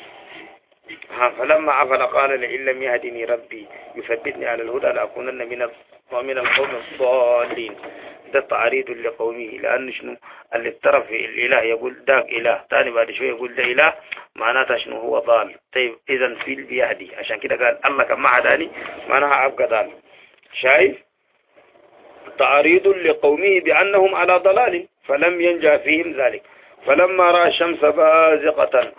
فلما عفل قال لئن لم يهدني ربي يثبتني على الهدى لأكونن من من القوم الضالين. ده تعريض لقومه لأن شنو اللي الطرف الإله يقول داك إله ثاني بعد شوية يقول ده إله معناتها شنو هو ضال. طيب إذا في بيهدي عشان كده قال الله كما عداني معناها أبقى ضال. شايف تعريض لقومه بأنهم على ضلال فلم ينجع فيهم ذلك. فلما رأى الشمس بازقة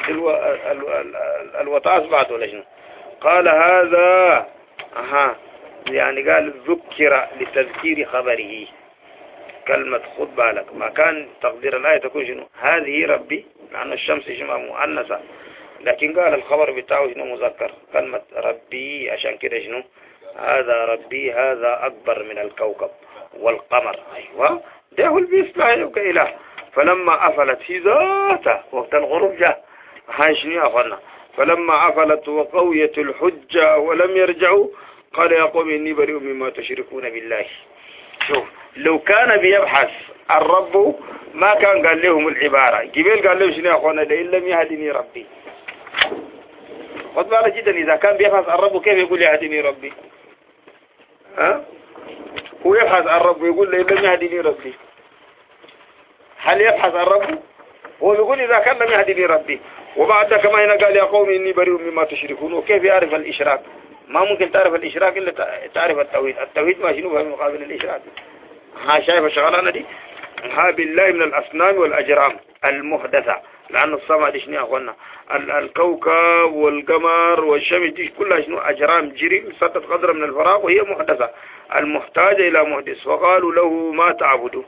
الوطاء أصبحت ولا شنو قال هذا أها يعني قال ذكر لتذكير خبره كلمة خد بالك ما كان تقدير الآية تكون شنو هذه ربي لأن الشمس شمع مؤنثة لكن قال الخبر بتاعه شنو مذكر كلمة ربي عشان كده شنو هذا ربي هذا أكبر من الكوكب والقمر. أيوة ده هو البيسلاح يبقى إله. فلما أفلت في ذاته وقت الغروب جاء هاي شنو يا أخوانا فلما أفلت وقويت الحجة ولم يرجعوا قال يا قوم إني بريء مما تشركون بالله. شوف لو كان بيبحث الرب ما كان قال لهم العبارة قبل قال لهم شنو يا أخوانا لئن لم يهدني ربي. خد بالك جدا إذا كان بيبحث الرب كيف يقول يهدني ربي. ها هو يبحث الرب يقول لئن لم يهدني ربي. هل يبحث الرب هو يقول إذا كان لم يهدني ربي. وبعد كما هنا قال يا قوم إني بريء مما تشركون. وكيف يعرف الإشراك ما ممكن تعرف الإشراك إلا تعرف التوحيد. التوحيد ما شنو هو مقابل الإشراك. ها شايف الشغلانة دي ها بالله من الأصنام والأجرام المحدثة لأن السماء دي شنو يا أخوانا الكوكب والقمر والشمس دي كلها شنو أجرام جري مسدد قدر من الفراغ وهي محدثة المحتاجة إلى محدث. فقالوا له ما تعبدوا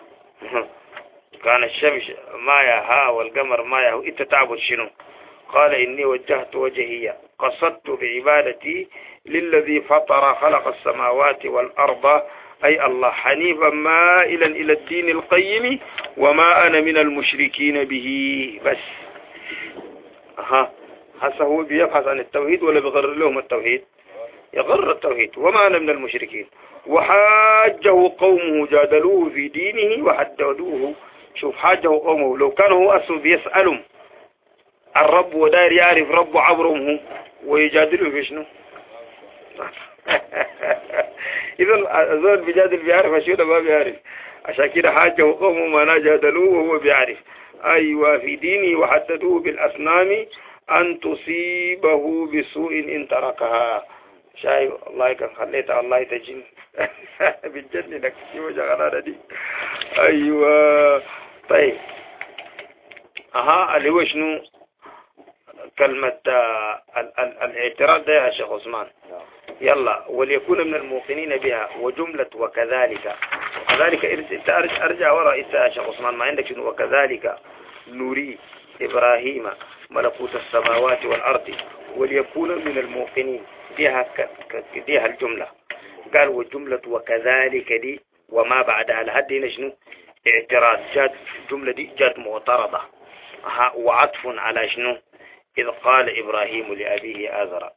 كان الشمس ما يها والقمر ما يها إنت تعبد شنو؟ قال إني وجهت وجهي قصدت بعبادتي للذي فطر خلق السماوات والأرض أي الله حنيفا مائلا إلى الدين القيم وما أنا من المشركين به. بس أها هسه هو بيبحث عن التوحيد ولا بيغرر لهم التوحيد؟ يغرر التوحيد وما أنا من المشركين. وحاجه قومه جادلوه في دينه وحددوه. شوف حاجه قومه لو كانوا هو أصله بيسألهم الرب وداير يعرف رب عبرهم هو ويجادلوا في شنو؟ إذا الزول بيجادل بيعرف أشياء ما بيعرف. عشان كده حاجه قومه ما جادلوه وهو بيعرف. أيوة في دينه وحددوه بالأصنام أن تصيبه بسوء إن تركها. شايف الله كان خليتها الله تجين بالجنة لك شو شغلانة دي. أيوة طيب أها اللي هو شنو كلمة الاعتراض ده يا شيخ عثمان. يلا وليكون من الموقنين بها وجملة وكذلك. وكذلك أرجع, أرجع وراء يا شيخ عثمان ما عندك شنو وكذلك نري إبراهيم ملكوت السماوات والأرض وليكون من الموقنين ديها, ديها الجملة. قال والجملة وكذلك دي وما بعدها لحد هنا شنو اعتراض جاد الجملة دي جاد معترضة وعطف على شنو إذ قال إبراهيم لأبيه آزر.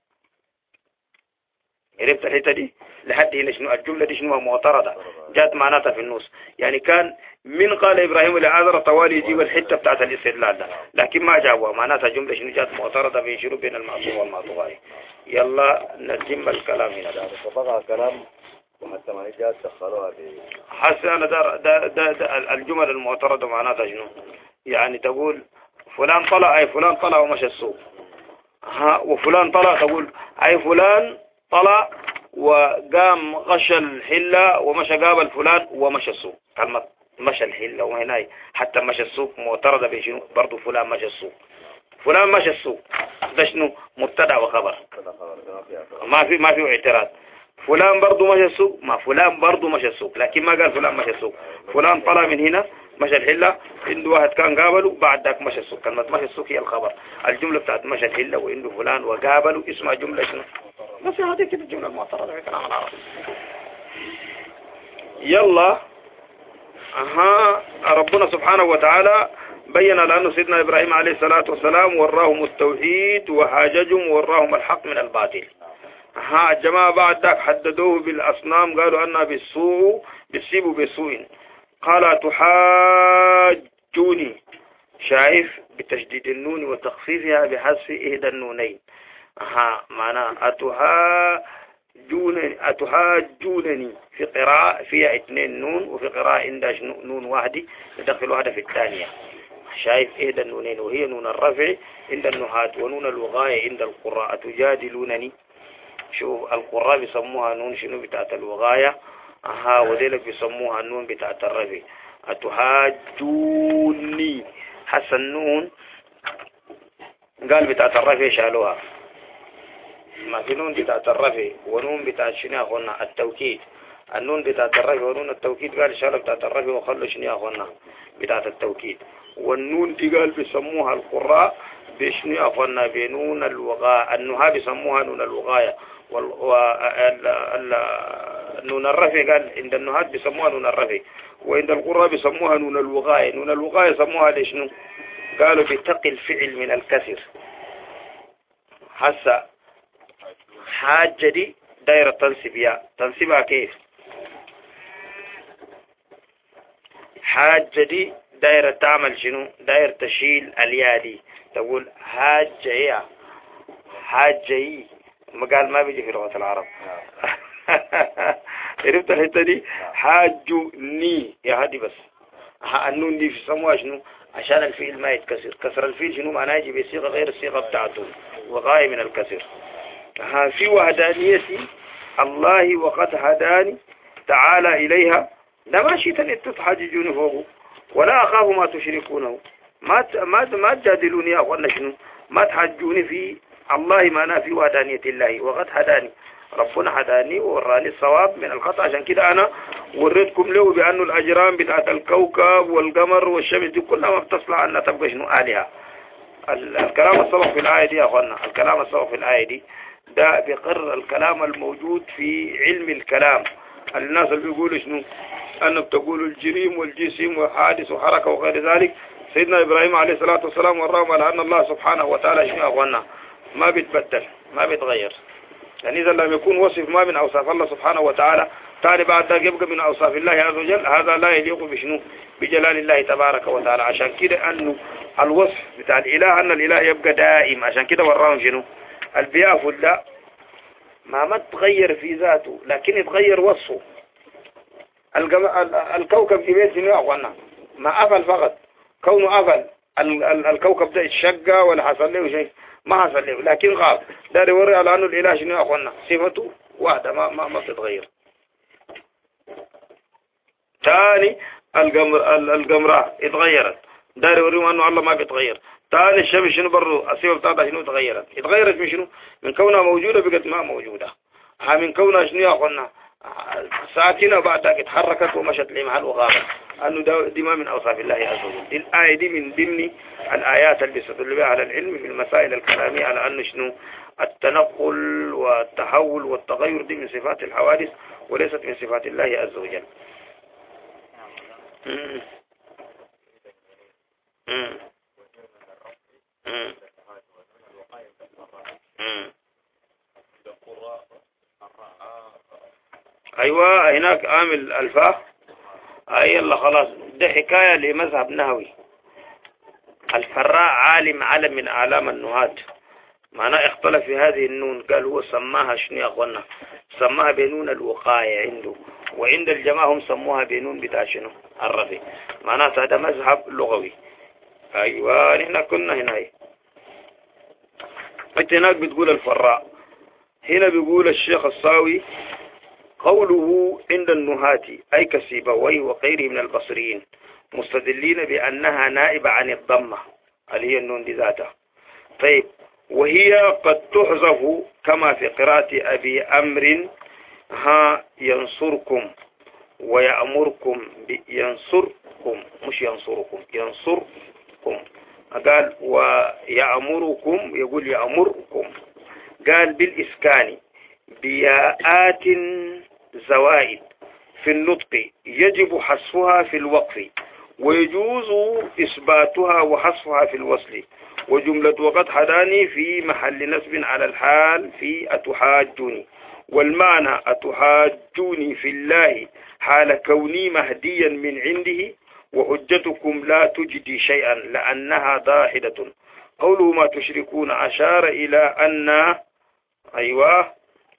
عرفت الحتة دي لحد هنا شنو الجملة دي شنو معترضة جات معناتها في النص. يعني كان من قال إبراهيم لآزر طوالي يجيب الحتة بتاعت الاستدلال ده لكن ما جابوها معناتها جملة شنو جات معترضة بينشروا بين المعصوم والمعطوف عليه. يلا نتم الكلام هنا ده فبقى كلام وحتى ما جات دخلوها حس أنا ده, ده, ده, ده الجمل المعترضة معناتها شنو يعني تقول فلان طلع أي فلان طلع ومشى السوق ها وفلان طلع تقول أي فلان طلع وقام غش الحلة ومشى قابل فلان ومشى السوق. كلمة مشى الحلة وهنا حتى مشى السوق معترضة بشنو برضو فلان مشى السوق فلان مشى السوق ده شنو مبتدع وخبر ما في ما في اعتراض. فلان برضو مشى السوق ما فلان برضو مشى السوق لكن ما قال فلان مشى السوق. فلان طلع من هنا مشى الحلة عنده واحد كان قابله بعد ذاك مشى السوق. كلمة مشى السوق هي الخبر. الجملة بتاعت مشى الحلة وعنده فلان وقابله اسمها جملة شنو بس هذه كده الجملة المعترضة في كلام العرب. يلا أها ربنا سبحانه وتعالى بين لأنه سيدنا إبراهيم عليه الصلاة والسلام وراهم التوحيد وحاججهم وراهم الحق من الباطل. ها الجماعة بعد ذاك حددوه بالأصنام قالوا أنها بالسوء بيصيبوا بسوء. قال تحاجوني شايف بتشديد النون وتخفيفها بحذف إحدى النونين. ها معنى أتحاجونني أتحاجونني في قراءة فيها اثنين نون وفي قراءة عندها نون واحدة تدخل واحدة في الثانية. شايف إحدى النونين وهي نون الرفع عند النحاة ونون الوغاية عند القراء. أتجادلونني شوف القراء بيسموها نون شنو بتاعت الوغاية ها وديلك بيسموها النون بتاعت الرفع. أتحاجوني حس النون قال بتاعت الرفع شالوها ما في نون بتاعت الرفع ونون بتاعت شنو يا اخوانا التوكيد. النون بتاعت الرفع ونون التوكيد قال شالوا بتاعت الرفع وخلوا شنو يا اخوانا بتاعت التوكيد. والنون دي قال بيسموها القراء بشنو يا اخوانا بنون الوغاية. النهاة بيسموها نون الوغاية والنون الرفع قال عند النهاة بيسموها نون الرفع وعند القراء بيسموها نون الوغاية. نون الوغاية سموها لشنو قالوا بتقي الفعل من الكسر. هسا حاجة دي دايرة تنسبها تنسبها كيف حاجة دي دايرة تعمل شنو دايرة تشيل اليادي تقول حاجة هي حاجة هي ما قال ما بيجي في لغة العرب. عرفت الحتة دي حاجوني يا هادي بس النون دي في سموها شنو عشان الفيل ما يتكسر. كسر الفيل شنو معناه يجي بصيغة غير الصيغة بتاعته وغاية من الكسر. ها في وحدانية الله وقد هداني تعالى إليها لا ما شئت أن تتحججون فوقه ولا أخاف ما تشركونه. ما ما ما تجادلوني يا أخوانا شنو ما تحجوني في الله ما أنا في وحدانية الله وقد هداني ربنا هداني ووراني الصواب من الخطأ. عشان كده أنا وريتكم له بأنه الأجرام بتاعت الكوكب والقمر والشمس دي كلها ما بتصلح أنها تبقى شنو آلهة. الكلام السبق في الآية دي يا أخوانا الكلام السبق في الآية دي ده بيقر الكلام الموجود في علم الكلام. الناس اللي بيقولوا شنو أنه بتقولوا الجريم والجسم وحادث وحركة وغير ذلك. سيدنا إبراهيم عليه الصلاة والسلام وراهم على أن الله سبحانه وتعالى شنو يا أخوانا ما بيتبدل ما بيتغير. يعني إذا لم يكون وصف ما من أوصاف الله سبحانه وتعالى تاني بعد ذلك يبقى من أوصاف الله عز وجل هذا لا يليق بشنو بجلال الله تبارك وتعالى. عشان كده أنه الوصف بتاع الإله أن الإله يبقى دائم. عشان كده وراهم شنو البيافل لا ما ما تغير في ذاته لكن يتغير وصفه. الكوكب في بيت شنو يا أخوانا ما أفل فقط كونه أفل الكوكب ده اتشقى ولا حصل له شيء ما حصل له لكن غاب دار يوري على أنه الإله شنو يا أخوانا صفته واحدة ما ما ما تتغير. ثاني القمر القمرة اتغيرت دار يوريهم أنه الله ما بيتغير. ثاني الشمس شنو برضو الصفة بتاعتها شنو تغيرت اتغيرت من شنو من كونها موجودة بقت ما موجودة. ها من كونها شنو يا أخوانا ساكنة بعد ذلك اتحركت ومشت لمحل وغابت أنه دي ما من أوصاف الله عز وجل. دي الآية دي من ضمن الآيات اللي بيستدل بها على العلم في المسائل الكلامية على أنه شنو التنقل والتحول والتغير دي من صفات الحوادث وليست من صفات الله عز وجل. مم. مم. مم. مم. أيوة هناك عامل الفاء أي الله خلاص ده حكاية لمذهب نهوي. الفراء عالم علم من أعلام النهاة معناه اختلف في هذه النون قال هو سماها شنو يا أخوانا سماها بنون الوقاية عنده وعند الجماعة هم سموها بنون بتاع شنو الرفي معناه هذا مذهب لغوي. أيوة هنا كنا هنا انت هناك بتقول الفراء هنا بيقول الشيخ الصاوي قوله عند النهاة أي كسيبويه وغيره من البصريين مستدلين بأنها نائبة عن الضمة اللي هي النون دي ذاتها. طيب وهي قد تحذف كما في قراءة أبي أمر ها ينصركم ويأمركم ينصركم مش ينصركم ينصركم قال ويأمركم يقول يأمركم قال بالإسكان بياءات زوائد في النطق يجب حذفها في الوقف ويجوز إثباتها وحذفها في الوصل وجملة وقد حداني في محل نسب على الحال في أتحاجوني والمعنى أتحاجوني في الله حال كوني مهديا من عنده وحجتكم لا تجدي شيئا لأنها ضاحدة. قوله ما تشركون أشار إلى أن أيوة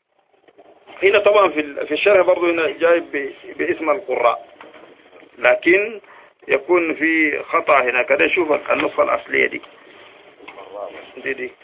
هنا طبعا في في الشرح برضو هنا جايب باسم القراء لكن يكون في خطأ هنا كده. شوف النسخة الأصلية دي دي دي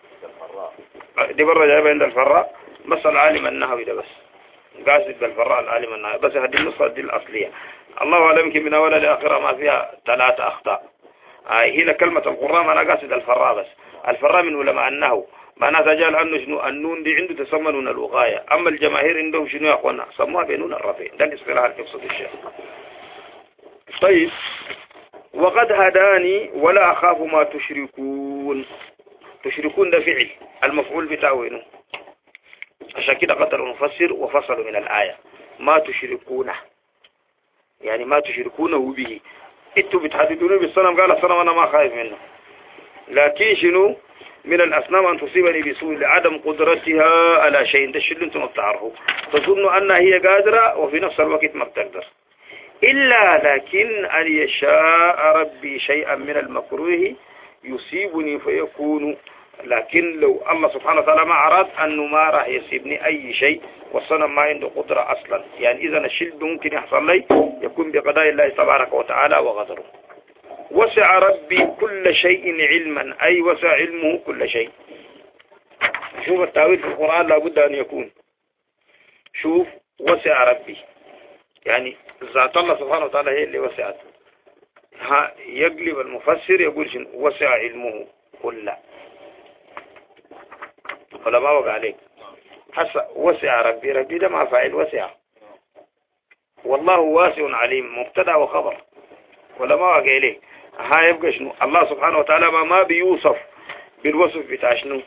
دي برا جايبها عند الفراء بس العالم النهوي ده بس قاصد بالفراء العالم النهوي بس هذه النسخة دي الأصلية. الله أعلم يمكن من أولها لآخرها ما فيها ثلاثة أخطاء. آه هنا كلمة القراء ما أنا قاصد الفراء بس الفراء من علماء النهو معناتها جاء أنه شنو النون دي عنده تسمى نون الوقاية. أما الجماهير عندهم شنو يا أخوانا سموها بنون الرفيع. ده الاصطلاح اللي يقصد الشيخ. طيب وقد هداني ولا أخاف ما تشركون. تشركون ده فعل المفعول بتاعه هنا عشان كده قدر المفسر وفصلوا من الآية ما تشركونه يعني ما تشركونه به. انتوا بتحددوني بالصنم قال الصنم أنا ما خايف منه لكن شنو من الأصنام أن تصيبني بسوء لعدم قدرتها على شيء. ده الشيء اللي انتم بتعرفوا تظن أنها هي قادرة وفي نفس الوقت ما بتقدر إلا لكن أن يشاء ربي شيئا من المكروه يصيبني فيكون. لكن لو الله سبحانه وتعالى ما أراد أنه ما راح يصيبني أي شيء والصنم ما عنده قدرة أصلا يعني إذا الشيء ممكن يحصل لي يكون بقضاء الله تبارك وتعالى وغدره. وسع ربي كل شيء علما أي وسع علمه كل شيء. شوف التأويل في القرآن لابد أن يكون شوف وسع ربي يعني ذات الله سبحانه وتعالى هي اللي وسعت ها يقلب المفسر يقول شنو وسع علمه كله ولا ما وقع عليك حسا وسع ربي ربي ده ما فاعل وسع والله واسع عليم مبتدا وخبر ولا ما وقع عليك ها يبقى شنو الله سبحانه وتعالى ما, ما بيوصف بالوصف بتاع شنو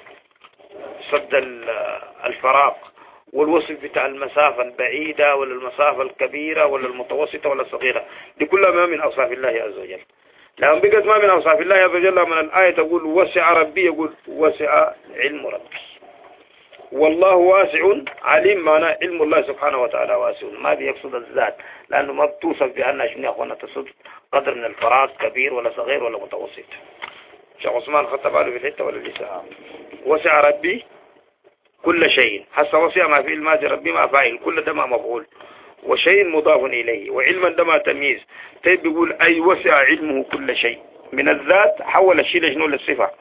صد الفراغ والوصف بتاع المسافة البعيدة ولا المسافة الكبيرة ولا المتوسطة ولا الصغيرة دي كلها ما من أوصاف الله عز وجل لأن بقت ما من أوصاف الله عز وجل من الآية تقول وسع ربي يقول وسع علم ربي والله واسع عليم معنى علم الله سبحانه وتعالى واسع ما بيقصد الذات لأنه ما بتوصف بأن شنو يا أخوانا تصد قدر من الفراغ كبير ولا صغير ولا متوسط شيخ عثمان خطب عليه في الحتة ولا لسه وسع ربي كل شيء حتى وسع ما في الماضي ربي ما فاعل كل ده ما مفعول وشيء مضاف إليه وعلما ده ما تمييز طيب بيقول أي وسع علمه كل شيء من الذات حول الشيء لشنو للصفة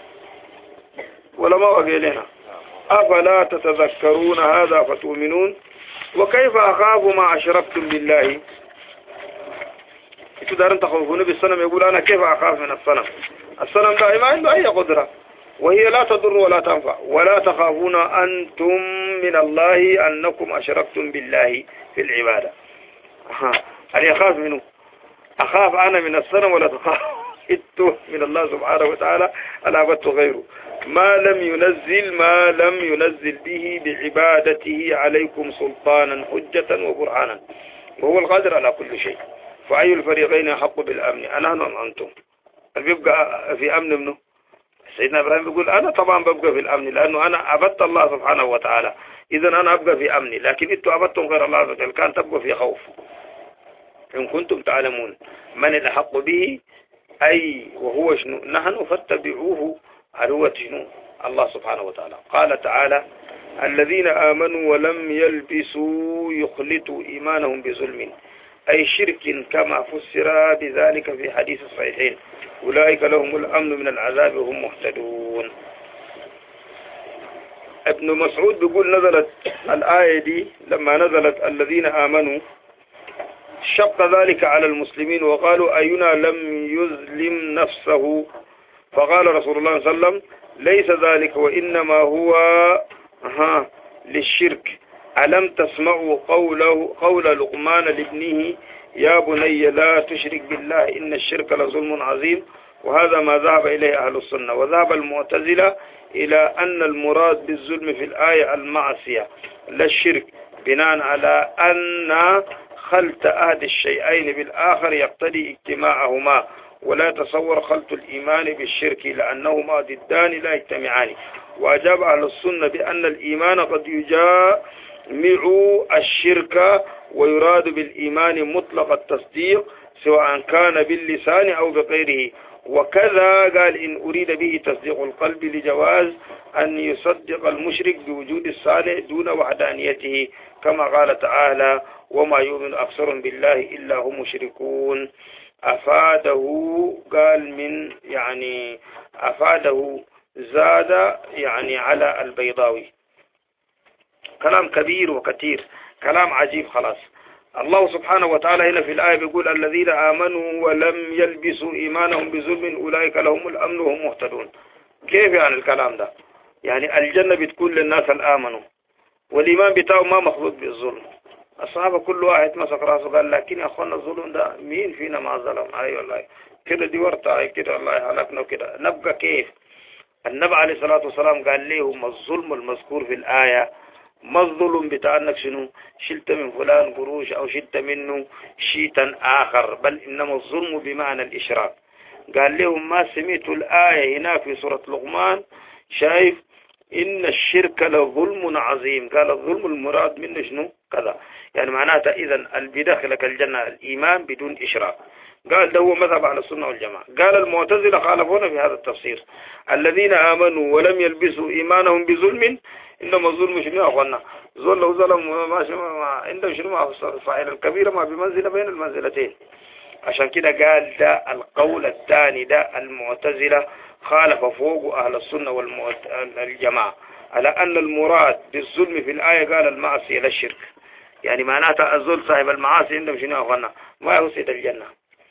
ولا ما وقع لنا أفلا تتذكرون هذا فتؤمنون وكيف أخاف ما أشركتم بالله انتوا دارين تخوفون بالصنم يقول أنا كيف أخاف من الصنم الصنم ده ما عنده أي قدرة وهي لا تضر ولا تنفع ولا تخافون أنتم من الله أنكم أشركتم بالله في العبادة هل أخاف منه أخاف أنا من الصنم ولا تخاف من الله سبحانه وتعالى أنا عبدت غيره ما لم ينزل ما لم ينزل به بعبادته عليكم سلطانا حجة وبرهانا وهو القادر على كل شيء فأي الفريقين أحق بالأمن أنا أم أنتم بيبقى في أمن منه سيدنا إبراهيم بيقول أنا طبعا ببقى في الأمن لأنه أنا عبدت الله سبحانه وتعالى إذن أنا أبقى في أمن لكن إنتوا عبدتم غير الله عز وجل كان تبقى في خوف إن كنتم تعلمون من الأحق به أي وهو شنو نحن فاتبعوه هل هو شنو الله سبحانه وتعالى قال تعالى الذين آمنوا ولم يلبسوا يخلطوا إيمانهم بظلم أي شرك كما فسر بذلك في حديث الصحيحين أولئك لهم الأمن من العذاب وهم مهتدون. ابن مسعود بيقول نزلت الآية دي لما نزلت الذين آمنوا شق ذلك على المسلمين وقالوا أينا لم يظلم نفسه فقال رسول الله صلى الله عليه وسلم ليس ذلك وإنما هو ها للشرك ألم تسمعوا قوله قول لقمان لابنه يا بني لا تشرك بالله إن الشرك لظلم عظيم وهذا ما ذهب إليه أهل السنة وذهب المعتزلة إلى أن المراد بالظلم في الآية المعصية لا الشرك بناء على أن خلط أحد الشيئين بالآخر يقتضي اجتماعهما ولا تصور خلط الإيمان بالشرك لأنهما ضدان لا يجتمعان وأجاب أهل السنة بأن الإيمان قد يجامع الشرك ويراد بالإيمان مطلق التصديق سواء كان باللسان أو بغيره وكذا قال إن أريد به تصديق القلب لجواز أن يصدق المشرك بوجود الصالح دون وحدانيته كما قال تعالى وما يؤمن أكثر بالله إلا هم مشركون أفاده قال من يعني أفاده زاد يعني على البيضاوي كلام كبير وكثير كلام عجيب خلاص. الله سبحانه وتعالى هنا في الآية بيقول الذين آمنوا ولم يلبسوا إيمانهم بظلم أولئك لهم الأمن وهم مهتدون. كيف يعني الكلام ده؟ يعني الجنة بتكون للناس الآمنوا والإيمان بتاعه ما مخلوط بالظلم. الصحابة كل واحد مسك راسه قال لكن يا أخوانا الظلم ده مين فينا ما ظلم؟ أي والله كده دي ورطة كده الله حلقنا وكده نبقى كيف؟ النبي عليه الصلاة والسلام قال لهم الظلم المذكور في الآية ما الظلم بتاع أنك شنو شلت من فلان قروش أو شلت منه شيئا آخر بل إنما الظلم بمعنى الإشراك. قال لهم ما سمعت الآية هنا في سورة لقمان شايف إن الشرك لظلم عظيم قال الظلم المراد منه شنو كذا يعني معناته إذن بداخلك الجنة الإيمان بدون إشراك. قال ده هو مذهب على السنة والجماعة. قال المعتزلة خالفونا في هذا التفسير الذين آمنوا ولم يلبسوا إيمانهم بظلم إنما الظلم شنو يا أخوانا ظلم لو ظلم ما شنو عندهم شنو ما الفاعل الكبيرة ما بمنزلة بين المنزلتين. عشان كده قال ده القول الثاني ده المعتزلة خالف فوق أهل السنة والجماعة على أن المراد بالظلم في الآية قال المعصية للشرك يعني معناتها الظلم صاحب المعاصي عندهم شنو يا أخوانا ما يوصل الجنة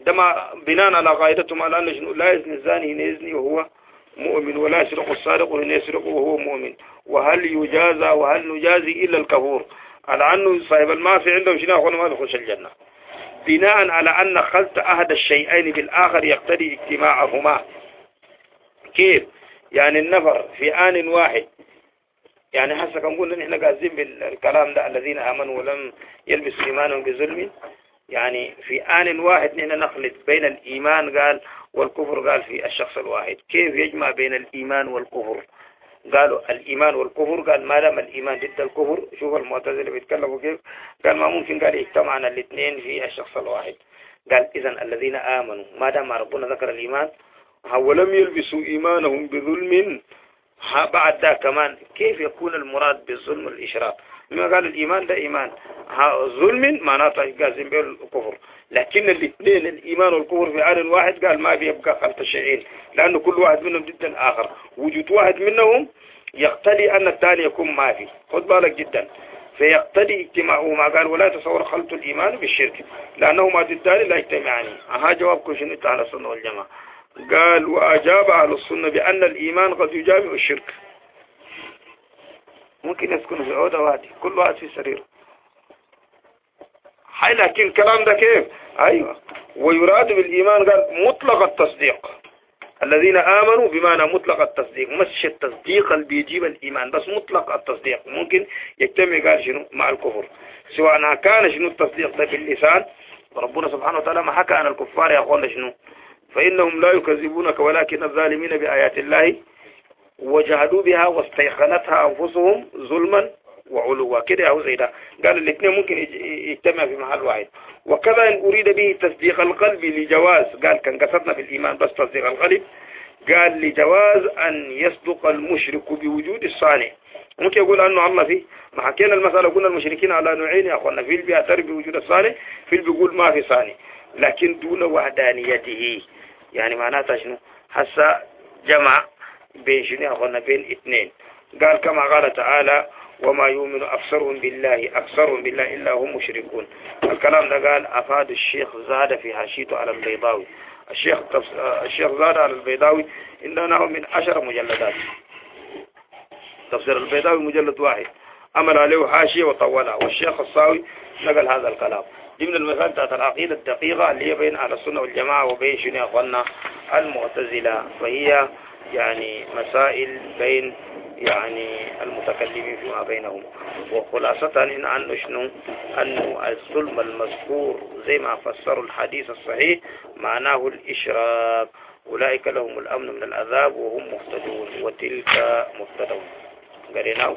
ده ما بناء على قاعدتهم على أن شنو لا يزني الزاني هنا يزني وهو مؤمن ولا يسرق السارق هنا يسرق وهو مؤمن. وهل يجازى وهل نجازي إلا الكفور على أنه صاحب المعصية عندهم شنو أخونا ما بيخش الجنة بناء على أن خلط أحد الشيئين بالآخر يقتضي اجتماعهما. كيف يعني النفر في آن واحد يعني حسنا كم قلنا نحن قاعدين بالكلام ده الذين آمنوا ولم يلبسوا إيمانهم بظلم يعني في آن واحد نحن نخلط بين الإيمان قال والكفر قال في الشخص الواحد. كيف يجمع بين الإيمان والكفر؟ قالوا الإيمان والكفر قال ما دام الإيمان ضد الكفر شوف المعتزلة بيتكلموا كيف قال ما ممكن قال يجتمعنا الاثنين في الشخص الواحد. قال إذن الذين آمنوا ما دام ربنا ذكر الإيمان ولم يلبسوا إيمانهم بظلم بعد ده كمان كيف يكون المراد بالظلم الإشراك؟ ما قال الإيمان ده إيمان ظلم معناته قاسم به الكفر لكن الاثنين الإيمان والكفر في آن واحد قال ما بيبقى خلط الشيئين لأنه كل واحد منهم ضد الآخر. وجود واحد منهم يقتضي أن الثاني يكون ما في خد بالك جدا فيقتضي اجتماعهما. قال ولا تصور خلط الإيمان بالشرك لأنهما ضدان لا يجتمعان. ها جوابكم شنو على السنة والجماعة؟ قال وأجاب على السنة بأن الإيمان قد يجامع الشرك. ممكن يسكن في عودة واحدة كل واحد في سرير حي لكن الكلام ده كيف؟ أيوة ويراد بالإيمان قال مطلق التصديق. الذين آمنوا بمعنى مطلق التصديق مش التصديق اللي بيجيب الإيمان بس مطلق التصديق ممكن يجتمع قال شنو مع الكفر سواء كان شنو التصديق ده باللسان. ربنا سبحانه وتعالى ما حكى عن الكفار يقول شنو فإنهم لا يكذبونك ولكن الظالمين بآيات الله وجهدوا بها واستيقنتها أنفسهم ظلما وعلوا كده أو زي ده. قال الاثنين ممكن يجتمع في محل واحد. وكذا إن أريد به تصديق القلب لجواز قال كان قصدنا في الإيمان بس تصديق القلب قال لجواز أن يصدق المشرك بوجود الصانع. ممكن يقول أنه الله فيه ما حكينا المسألة قلنا المشركين على نوعين يا أخوانا في اللي بيعترف بوجود الصانع في اللي بيقول ما في صانع لكن دون وحدانيته. يعني معناتها شنو حسا جمع بين شنو يا أخوانا بين اثنين. قال كما قال تعالى وما يؤمن أكثرهم بالله أكثرهم بالله إلا هم مشركون. الكلام ده قال أفاد الشيخ زاد في حاشيته على البيضاوي. الشيخ الشيخ زاد على البيضاوي إننا من عشر مجلدات تفسير البيضاوي مجلد واحد عمل عليه حاشية وطولها. والشيخ الصاوي نقل هذا الكلام ضمن المثال بتاعت العقيدة الدقيقة اللي هي بين أهل السنة والجماعة وبين شنو يا أخوانا المعتزلة. فهي يعني مسائل بين يعني المتكلمين فيما بينهم. وخلاصة إن أنه شنو أنه الظلم المذكور زي ما فسروا الحديث الصحيح معناه الإشراك. أولئك لهم الأمن من العذاب وهم مهتدون وتلك مهتدون. قريناه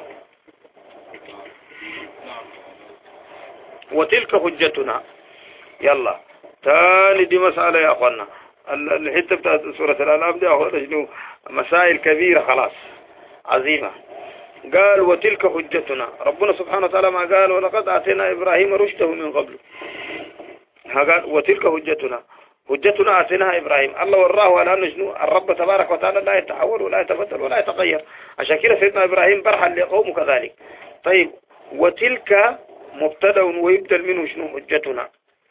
وتلك حجتنا. يلا تاني دي مسألة يا أخوانا الحتة بتاعت سورة الأنعام دي أخوانا شنو مسائل كبيرة خلاص عظيمة. قال وتلك حجتنا ربنا سبحانه وتعالى ما قال ولقد آتينا إبراهيم رشده من قبل. قال وتلك حجتنا حجتنا آتيناها إبراهيم. الله وراه على أنه شنو الرب تبارك وتعالى لا يتحول ولا يتبدل ولا يتغير. عشان كده سيدنا إبراهيم برحل لقومه كذلك. طيب وتلك مبتدا ويبدل منه شنو حجتنا.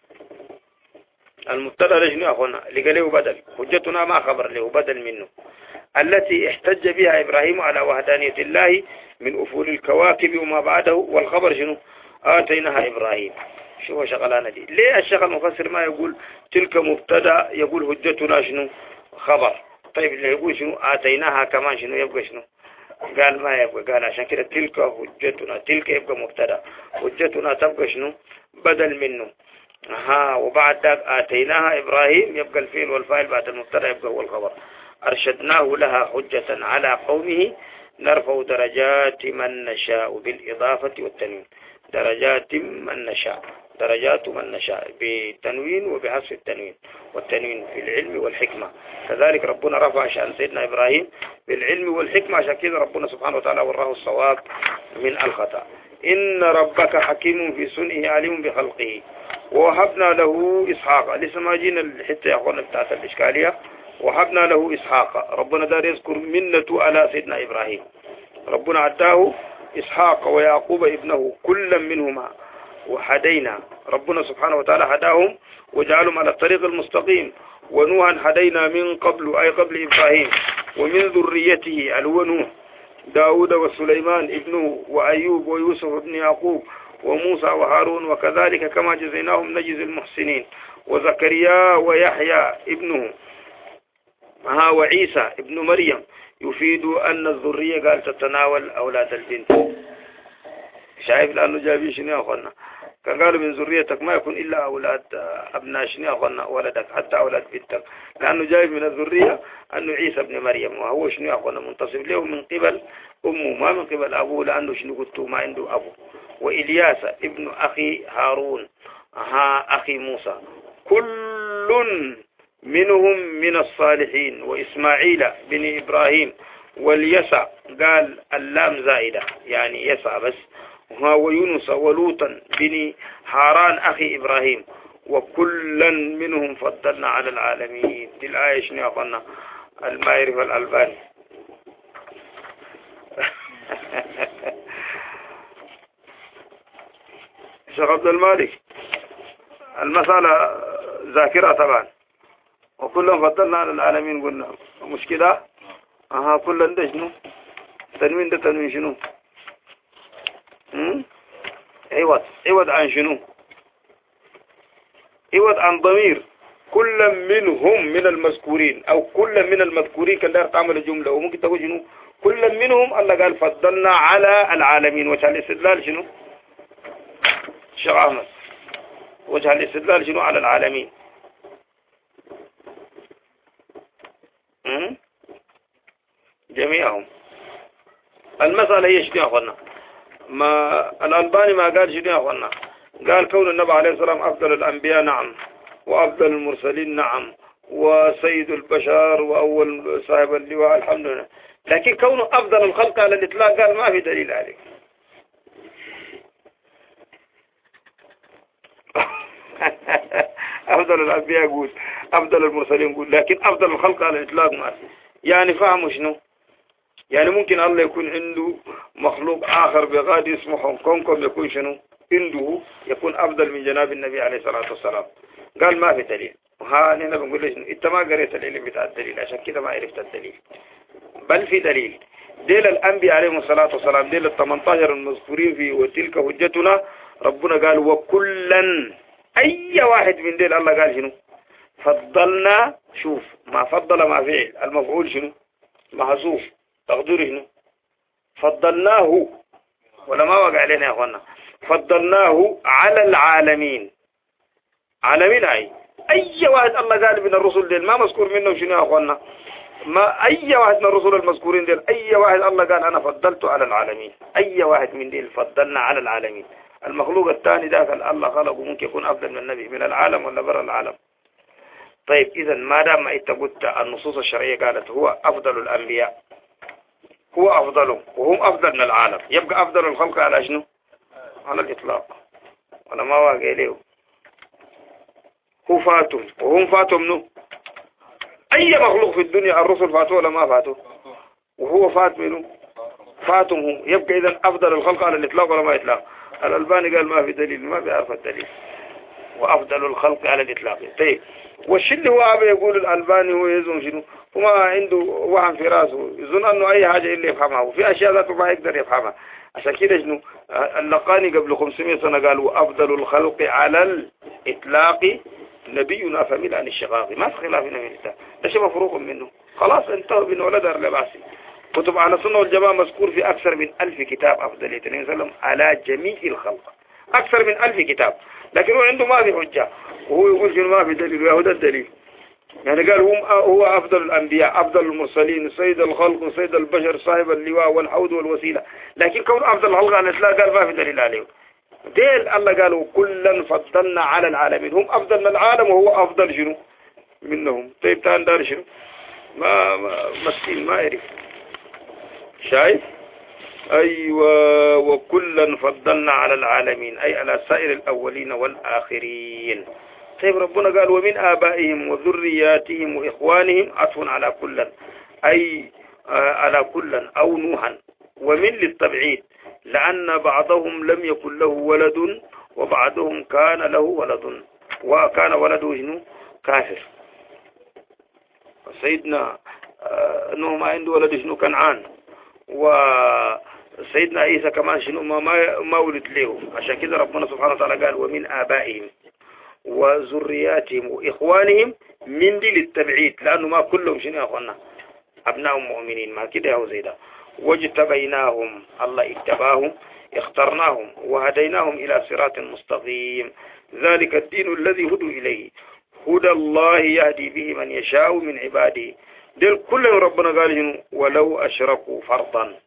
المبتدا شنو يا أخوانا اللي قاله بدل حجتنا ما خبر له بدل منه التي احتج بها إبراهيم على وحدانية الله من أفول الكواكب وما بعده. والخبر شنو آتيناها إبراهيم. شو شغلانة دي ليه الشيخ المفسر ما يقول تلك مبتدا يقول حجتنا شنو خبر؟ طيب اللي يقول شنو آتيناها كمان شنو يبقى شنو؟ قال ما يبقى قال عشان كده تلك حجتنا تلك يبقى مبتدا حجتنا تبقى شنو بدل منه. ها وبعد ذلك آتيناها إبراهيم يبقى الفيل والفاعل بعد المبتدا يبقى هو الخبر. أرشدناه لها حجة على قومه نرفع درجات من نشاء بالإضافة والتنوين. درجات من نشاء درجات من نشاء بالتنوين وبحذف التنوين والتنوين في العلم والحكمة. كذلك ربنا رفع شأن سيدنا إبراهيم بالعلم والحكمة عشان كده ربنا سبحانه وتعالى وراه الصواب من الخطأ. إن ربك حكيم في صنعه عليم بخلقه. ووهبنا له إسحاق لسه ما جينا الحتة يا أخوانا بتاعت الإشكالية. وهبنا له إسحاق ربنا دار يذكر منة على سيدنا إبراهيم. ربنا عداه إسحاق ويعقوب ابنه كلا منهما وهدينا ربنا سبحانه وتعالى هداهم وجعلهم على الطريق المستقيم. ونوحا هدينا من قبل أي قبل إبراهيم ومن ذريته الونوح داود وسليمان ابنه وأيوب ويوسف ابن يعقوب وموسى وهارون وكذلك كما جزيناهم نجزي المحسنين. وزكريا ويحيى ابنه ها وعيسى ابن مريم يفيد أن الذرية قال تتناول أولاد البنت. شايف لأنه جابين شنو يا أخوانا كان قالوا من ذريتك ما يكون إلا أولاد أبناء شنو يا أخوانا ولدك حتى أولاد بنتك لأنه جايب من الذرية أنه عيسى ابن مريم وهو شنو يا أخوانا منتصف له من قبل أمه ما من قبل أبوه لأنه شنو قلت ما عنده أبو. وإلياس ابن أخي هارون ها أخي موسى كل منهم من الصالحين. وإسماعيل بن إبراهيم واليسع قال اللام زائدة يعني يسع بس ويونس ولوطا بن حاران أخي إبراهيم وكلا منهم فضلنا على العالمين. دي الآية شنو يا أخوانا المايري والألباني شيخ عبد المالك المسألة ذاكرة طبعا وكلهم فضلنا على العالمين قلنا مشكلة أها كلهم ده شنو تنوين ده تنوين شنو عوض عوض عن شنو عوض عن ضمير كل منهم من المذكورين أو كل من المذكورين كان دار تعمل جملة وممكن تقول شنو كل منهم الله قال فضلنا على العالمين. وجه الاستدلال شنو شيخ أحمد وجه الاستدلال شنو على العالمين جميعهم. المسألة هي شنو يا أخوانا ما الألباني ما قال شنو يا أخوانا قال كون النبي عليه الصلاة والسلام أفضل الأنبياء نعم وأفضل المرسلين نعم وسيد البشر وأول صاحب اللواء الحمد لله لكن كونه أفضل الخلق على الإطلاق قال ما في دليل عليه. أفضل الأنبياء يقول أفضل المرسلين يقول لكن أفضل الخلق على الإطلاق ما في. يعني فهموا شنو يعني ممكن الله يكون عنده مخلوق آخر بغادي اسمه هونغ كونغ يكون شنو عنده يكون أفضل من جناب النبي عليه الصلاة والسلام. قال ما في دليل. وها نحن بنقول له شنو انت ما قريت العلم بتاع الدليل عشان كده ما عرفت الدليل. بل في دليل ديل الأنبياء عليهم الصلاة والسلام ديل الثمانية المذكورين في وتلك حجتنا ربنا قال وكلا أي واحد من ديل الله قال شنو فضلنا. شوف ما فضل ما فعل المفعول شنو محذوف تقديره شنو فضلناه ولا ما وقع علينا يا اخوانا فضلناه على العالمين. عالمين اي اي واحد الله قال من الرسل ديل ما مذكور منه شنو يا اخوانا ما اي واحد من الرسل المذكورين ديل اي واحد الله قال انا فضلته على العالمين. اي واحد من ديل فضلنا على العالمين. المخلوق الثاني داخل الله خلقه ممكن يكون افضل من النبي من العالم ولا برا العالم. طيب اذا ما دام انت قلت النصوص الشرعيه قالت هو افضل الانبياء هو افضلهم وهم افضل من العالم يبقى افضل الخلق على شنو على الاطلاق ولا ما واقع له هو فاتهم وهم فاتهم منه. اي مخلوق في الدنيا الرسل فاتوا ولا ما فاتوا وهو فات منه فاتهم هم يبقى اذا افضل الخلق على الاطلاق ولا ما اطلاق. الألباني قال ما في دليل ما بيعرف الدليل وأفضل الخلق على الإطلاق. طيب والشيء اللي هو أبي يقول الألباني هو يزن شنو وما عنده وهم في راسه يظن أنه أي حاجة اللي يفهمها وفي أشياء ذاته ما يقدر يفهمها. عشان كده شنو اللقاني قبل خمسمائة سنة قالوا أفضل الخلق على الإطلاق نبينا فمن عن الشقاق ما في خلاف من الإطلاق ده شيء مفروغ منه خلاص انتهوا بين ولد الرباسي. كتب على السنة والجماعة مذكور في أكثر من ألف كتاب أفضلية النبي صلى الله عليه وسلم على جميع الخلق أكثر من ألف كتاب لكن هو عنده ما في حجة وهو يقول شنو ما في دليل وهذا الدليل. يعني قال هم هو أفضل الأنبياء أفضل المرسلين سيد الخلق سيد البشر صاحب اللواء والحوض والوسيلة لكن كون أفضل الخلق على الإطلاق قال ما في دليل عليه. ديل الله قالوا كلا فضلنا على العالمين هم أفضل من العالم وهو أفضل شنو منهم. طيب تان دار شنو ما مسكين ما يعرف شايف. أيوة وكلا فضلنا على العالمين أي على سائر الأولين والآخرين. طيب ربنا قال ومن آبائهم وذرياتهم وإخوانهم عطف على كلا أي على كلا أو نوحا ومن للتبعيد لأن بعضهم لم يكن له ولد وبعضهم كان له ولد وكان ولده شنو كافر. سيدنا نوح ما عنده ولد شنو كنعان، وسيدنا عيسى كمان شنو ما ما ولد له. عشان كده ربنا سبحانه وتعالى قال ومن آبائهم وذرياتهم وإخوانهم من دي للتبعيد، لأنه ما كلهم شنو يا أخوانا أبناء مؤمنين، ما كده هو زي ده. واجتبيناهم الله اتباهم اخترناهم وهديناهم إلى صراط مستقيم، ذلك الدين الذي هدوا إليه هدى الله يهدي به من يشاء من عباده. دل كلهم ربنا قال ولو أشركوا فرضا.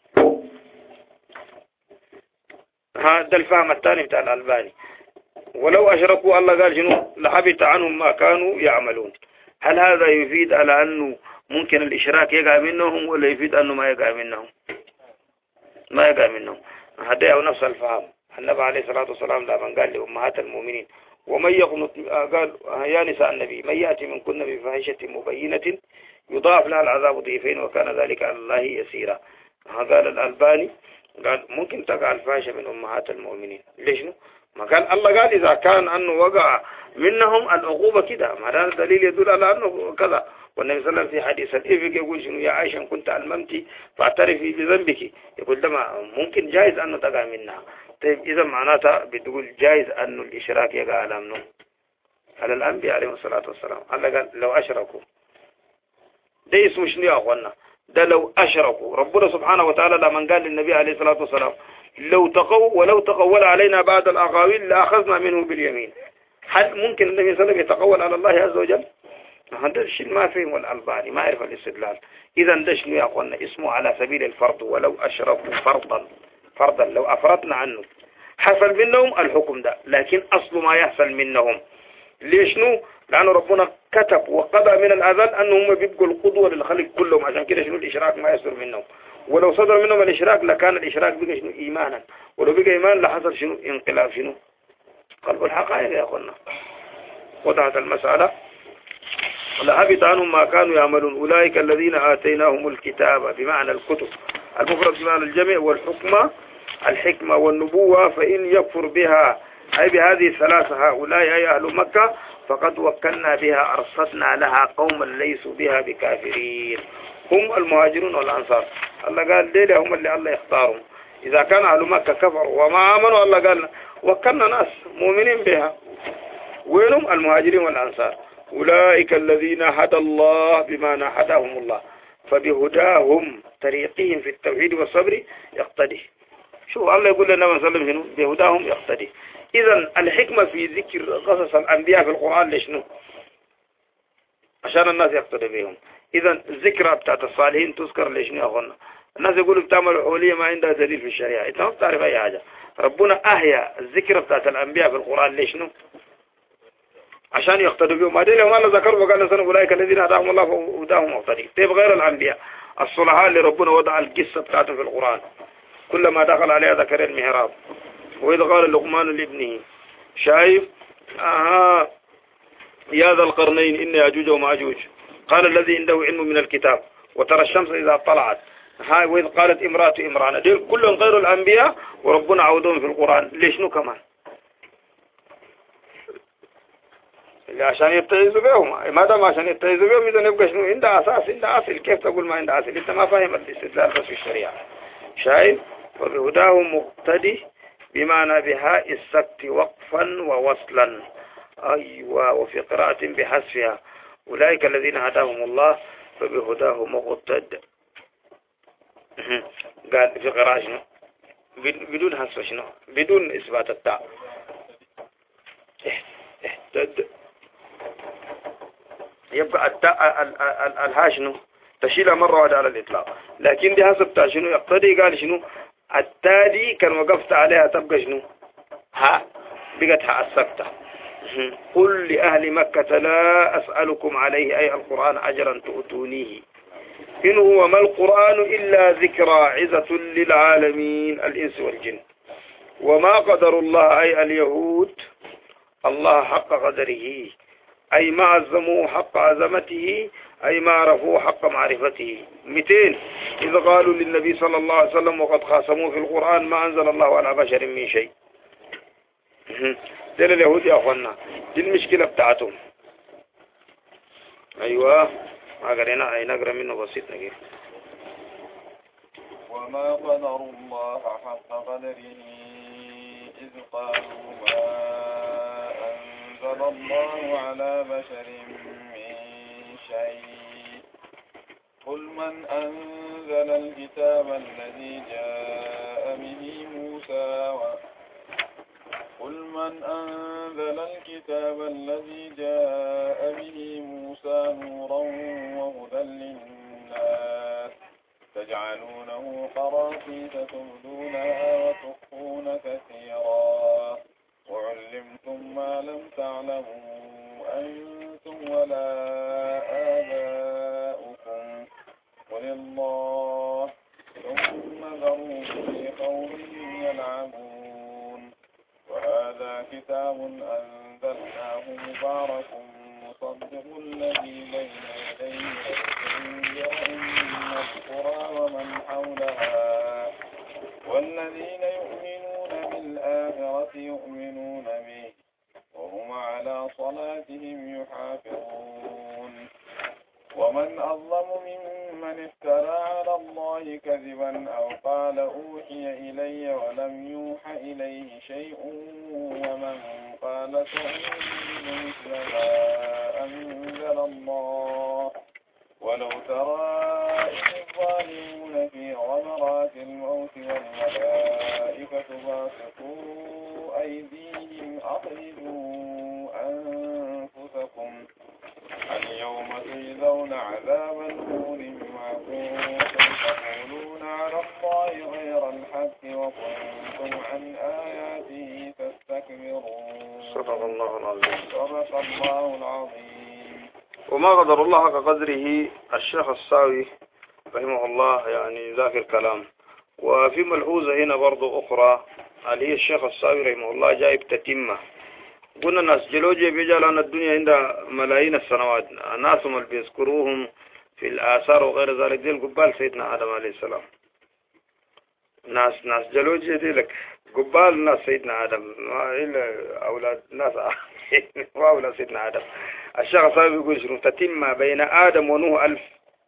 هذا الفهم الثاني بتاع الألباني. ولو أشركوا الله قال شنو لحبط عنهم ما كانوا يعملون. هل هذا يفيد على أنه ممكن الإشراك يقع منهم، ولا يفيد أنه ما يقع منهم؟ ما يقع منهم. هذا هو نفس الفهم. النبي عليه الصلاة والسلام لما قال لأمهات المؤمنين ومن يقنط، قال يا نساء النبي من يأتي من كن بفاحشة مبينة يضاعف لها العذاب ضعفين وكان ذلك على الله يسيرا. هذا الألباني قال ممكن تقع الفاحشة من أمهات المؤمنين. ليش؟ ما قال الله قال إذا كان أنه وقع منهم العقوبة كده، ما هذا دليل يدل على أنه كذا. والنبي صلى الله عليه وسلم في حديث الإفك يقول شنو يا عائشة كنت ألممتي فاعترفي بذنبك، يقول ده ممكن جائز أنه تقع منها. طيب إذا معناتها بتقول جائز أنه الإشراك يقع على منه على الأنبياء عليهم الصلاة والسلام. الله قال لو أشركوا، ده اسمه شنو يا أخوانا؟ ده لو أشركوا. ربنا سبحانه وتعالى لما قال للنبي عليه الصلاة والسلام لو تقوا ولو تقول علينا بعد الأقاويل لأخذنا منه باليمين. هل ممكن النبي صلى الله عليه وسلم يتقول على الله عز وجل؟ هذا الشيء ما فهم الألباني، ما يعرف الاستدلال. إذا ده شنو يا أخوانا؟ اسمه على سبيل الفرض. ولو أشركوا فرضا فرضا لو أفرضنا عنه حصل منهم الحكم ده، لكن أصل ما يحصل منهم ليش نو؟ لأنه ربنا كتب وقضى من الأذل أنهم بيبقوا القدوة للخلق كلهم. عشان كده شنو الإشراك ما يصدر منهم. ولو صدر منهم الإشراك لكان الإشراك بقى شنو إيمانا، ولو بقى إيمان لحصل شنو انقلاب شنو قلب الحقائق يا أخوانا. وضعت المسألة لهبط عنهم ما كانوا يعملون. أولئك الذين آتيناهم الكتاب بمعنى الكتب المفرد بمعنى الجمع، والحكمة الحكمة والنبوة، فإن يكفر بها أي بهذه الثلاثة هؤلاء أي أهل مكة فقد وكلنا بها أرصدنا لها قوما ليسوا بها بكافرين هم المهاجرون والأنصار. الله قال ليلة هم اللي الله يختارهم. إذا كان أهل مكة كفروا وما آمنوا الله قال وكلنا ناس مؤمنين بها. وينهم؟ المهاجرين والأنصار. أولئك الذين هدى الله بما هداهم الله فبهداهم طريقهم في التوحيد والصبر يقتدي. شو الله يقول لنا من سلم شنو؟ بهداهم يقتدي. إذا الحكمة في ذكر قصص الأنبياء في القرآن لشنو؟ عشان الناس يقتدي بهم. إذا الذكرى بتاعت الصالحين تذكر لشنو يا أخوانا؟ الناس يقولوا بتعمل حولية ما عندها دليل في الشريعة، أنت ما بتعرف أي حاجة. ربنا أحيا الذكرى بتاعت الأنبياء في القرآن لشنو؟ عشان يقتدوا بهم. ما دليل ما الله ذكروا وقال لسنا أولئك الذين هداهم الله فهداهم مقتدي. طيب غير الأنبياء الصلحاء اللي ربنا وضع القصة بتاعته في القرآن كلما دخل عليها ذكر المحراب وإذا قال لقمان لابنه شايف آه يا ذا القرنين إن يأجوج ومأجوج قال الذي عنده علم من الكتاب وترى الشمس إذا طلعت هاي وإذ قالت امرأة إمران. دول كلهم غير الأنبياء وربنا عودهم في القرآن. ليش نو كمان؟ عشان يبتعزوا بهم. ما دام عشان يبتعزوا بهم إذا نبقى شنو عنده أساس عنده أصل. كيف تقول ما عنده أصل؟ أنت ما فاهم الاستدلال بس في الشريعة. شايف؟ وبهداه مقتدي بمعنى بهاء السكت وقفا ووصلا. أيوة. وفي قراءة بحذفها أولئك الذين هداهم الله فبهداه مقتد. قال في قراءة شنو بدون حذف شنو بدون إثبات التاء اهتد. يبقى التاء الها شنو تشيلها مرة واحدة على الإطلاق، لكن دي حسب تاء شنو يقتدي. قال شنو التاء دي كان وقفت عليها تبقى شنو ها بقت ها السكتة. قل لأهل مكة لا أسألكم عليه أي القرآن أجرا تؤتونيه إن هو ما القرآن إلا ذكرى عزة للعالمين الإنس والجن وما قدر الله أي اليهود الله حق قدره أي ما عظموه حق عظمته أي ما عرفوه حق معرفته. مئتين إذا قالوا للنبي صلى الله عليه وسلم وقد خاصموه في القرآن ما أنزل الله على بشر من شيء. دل اليهود يا أخوانا دي المشكلة بتاعتهم. أيوة ما قرينا أي نقرأ منه بسيط نقول وما قدروا الله حق قدره إذ قالوا ما أنزل الله على بشر من شيء قل من أنزل الكتاب الذي جاء به موسى و... قل من أنزل الكتاب الذي جاء به موسى نورا وهدى للناس تجعلونه قراطيس تبدونها وتخفون كثيرا وعلمتم ما لم تعلموا أنتم ولا آباؤكم قل الله ثم ذروا في قومهم يلعبون وهذا كتاب أنزلناه مبارك مصدق الذي بين يديه لتنذر أم القرى ومن حولها والذين يؤمنون بالآخرة يؤمنون به وهم على صلاتهم يحافظون ومن أظلم ممن افترى على الله كذبا أو قال أوحي إلي ولم يوحى إليه شيء ومن قال سأنزل مثل ما أنزل الله ولو ترى إذ الظالمون في غمرات الموت والملائكة باسطوا أيديهم أخرجوا أنفسكم اليوم تجزون عذاب الهون بما كنتم تقولون على الله غير الحق وكنتم عن آياته تستكبرون. صدق الله العظيم. صدق الله العظيم. وما قدر الله حق قدره. الشيخ الصاوي رحمه الله يعني ذاك الكلام. وفي ملحوظة هنا برضو أخرى اللي هي الشيخ الصاوي رحمه الله جايب تتمة. قلنا ناس جيولوجيا بيجعل أن الدنيا عندها ملايين السنوات، ناسهم اللي بيذكروهم في الآثار وغير ذلك دي القبال سيدنا آدم عليه السلام. ناس ناس جيولوجيا دي لك قبال ناس سيدنا آدم ما إلا أولاد ناس ما أولاد سيدنا آدم. الشيخ الصاوي يقول شنو تتم بين آدم ونوح ألف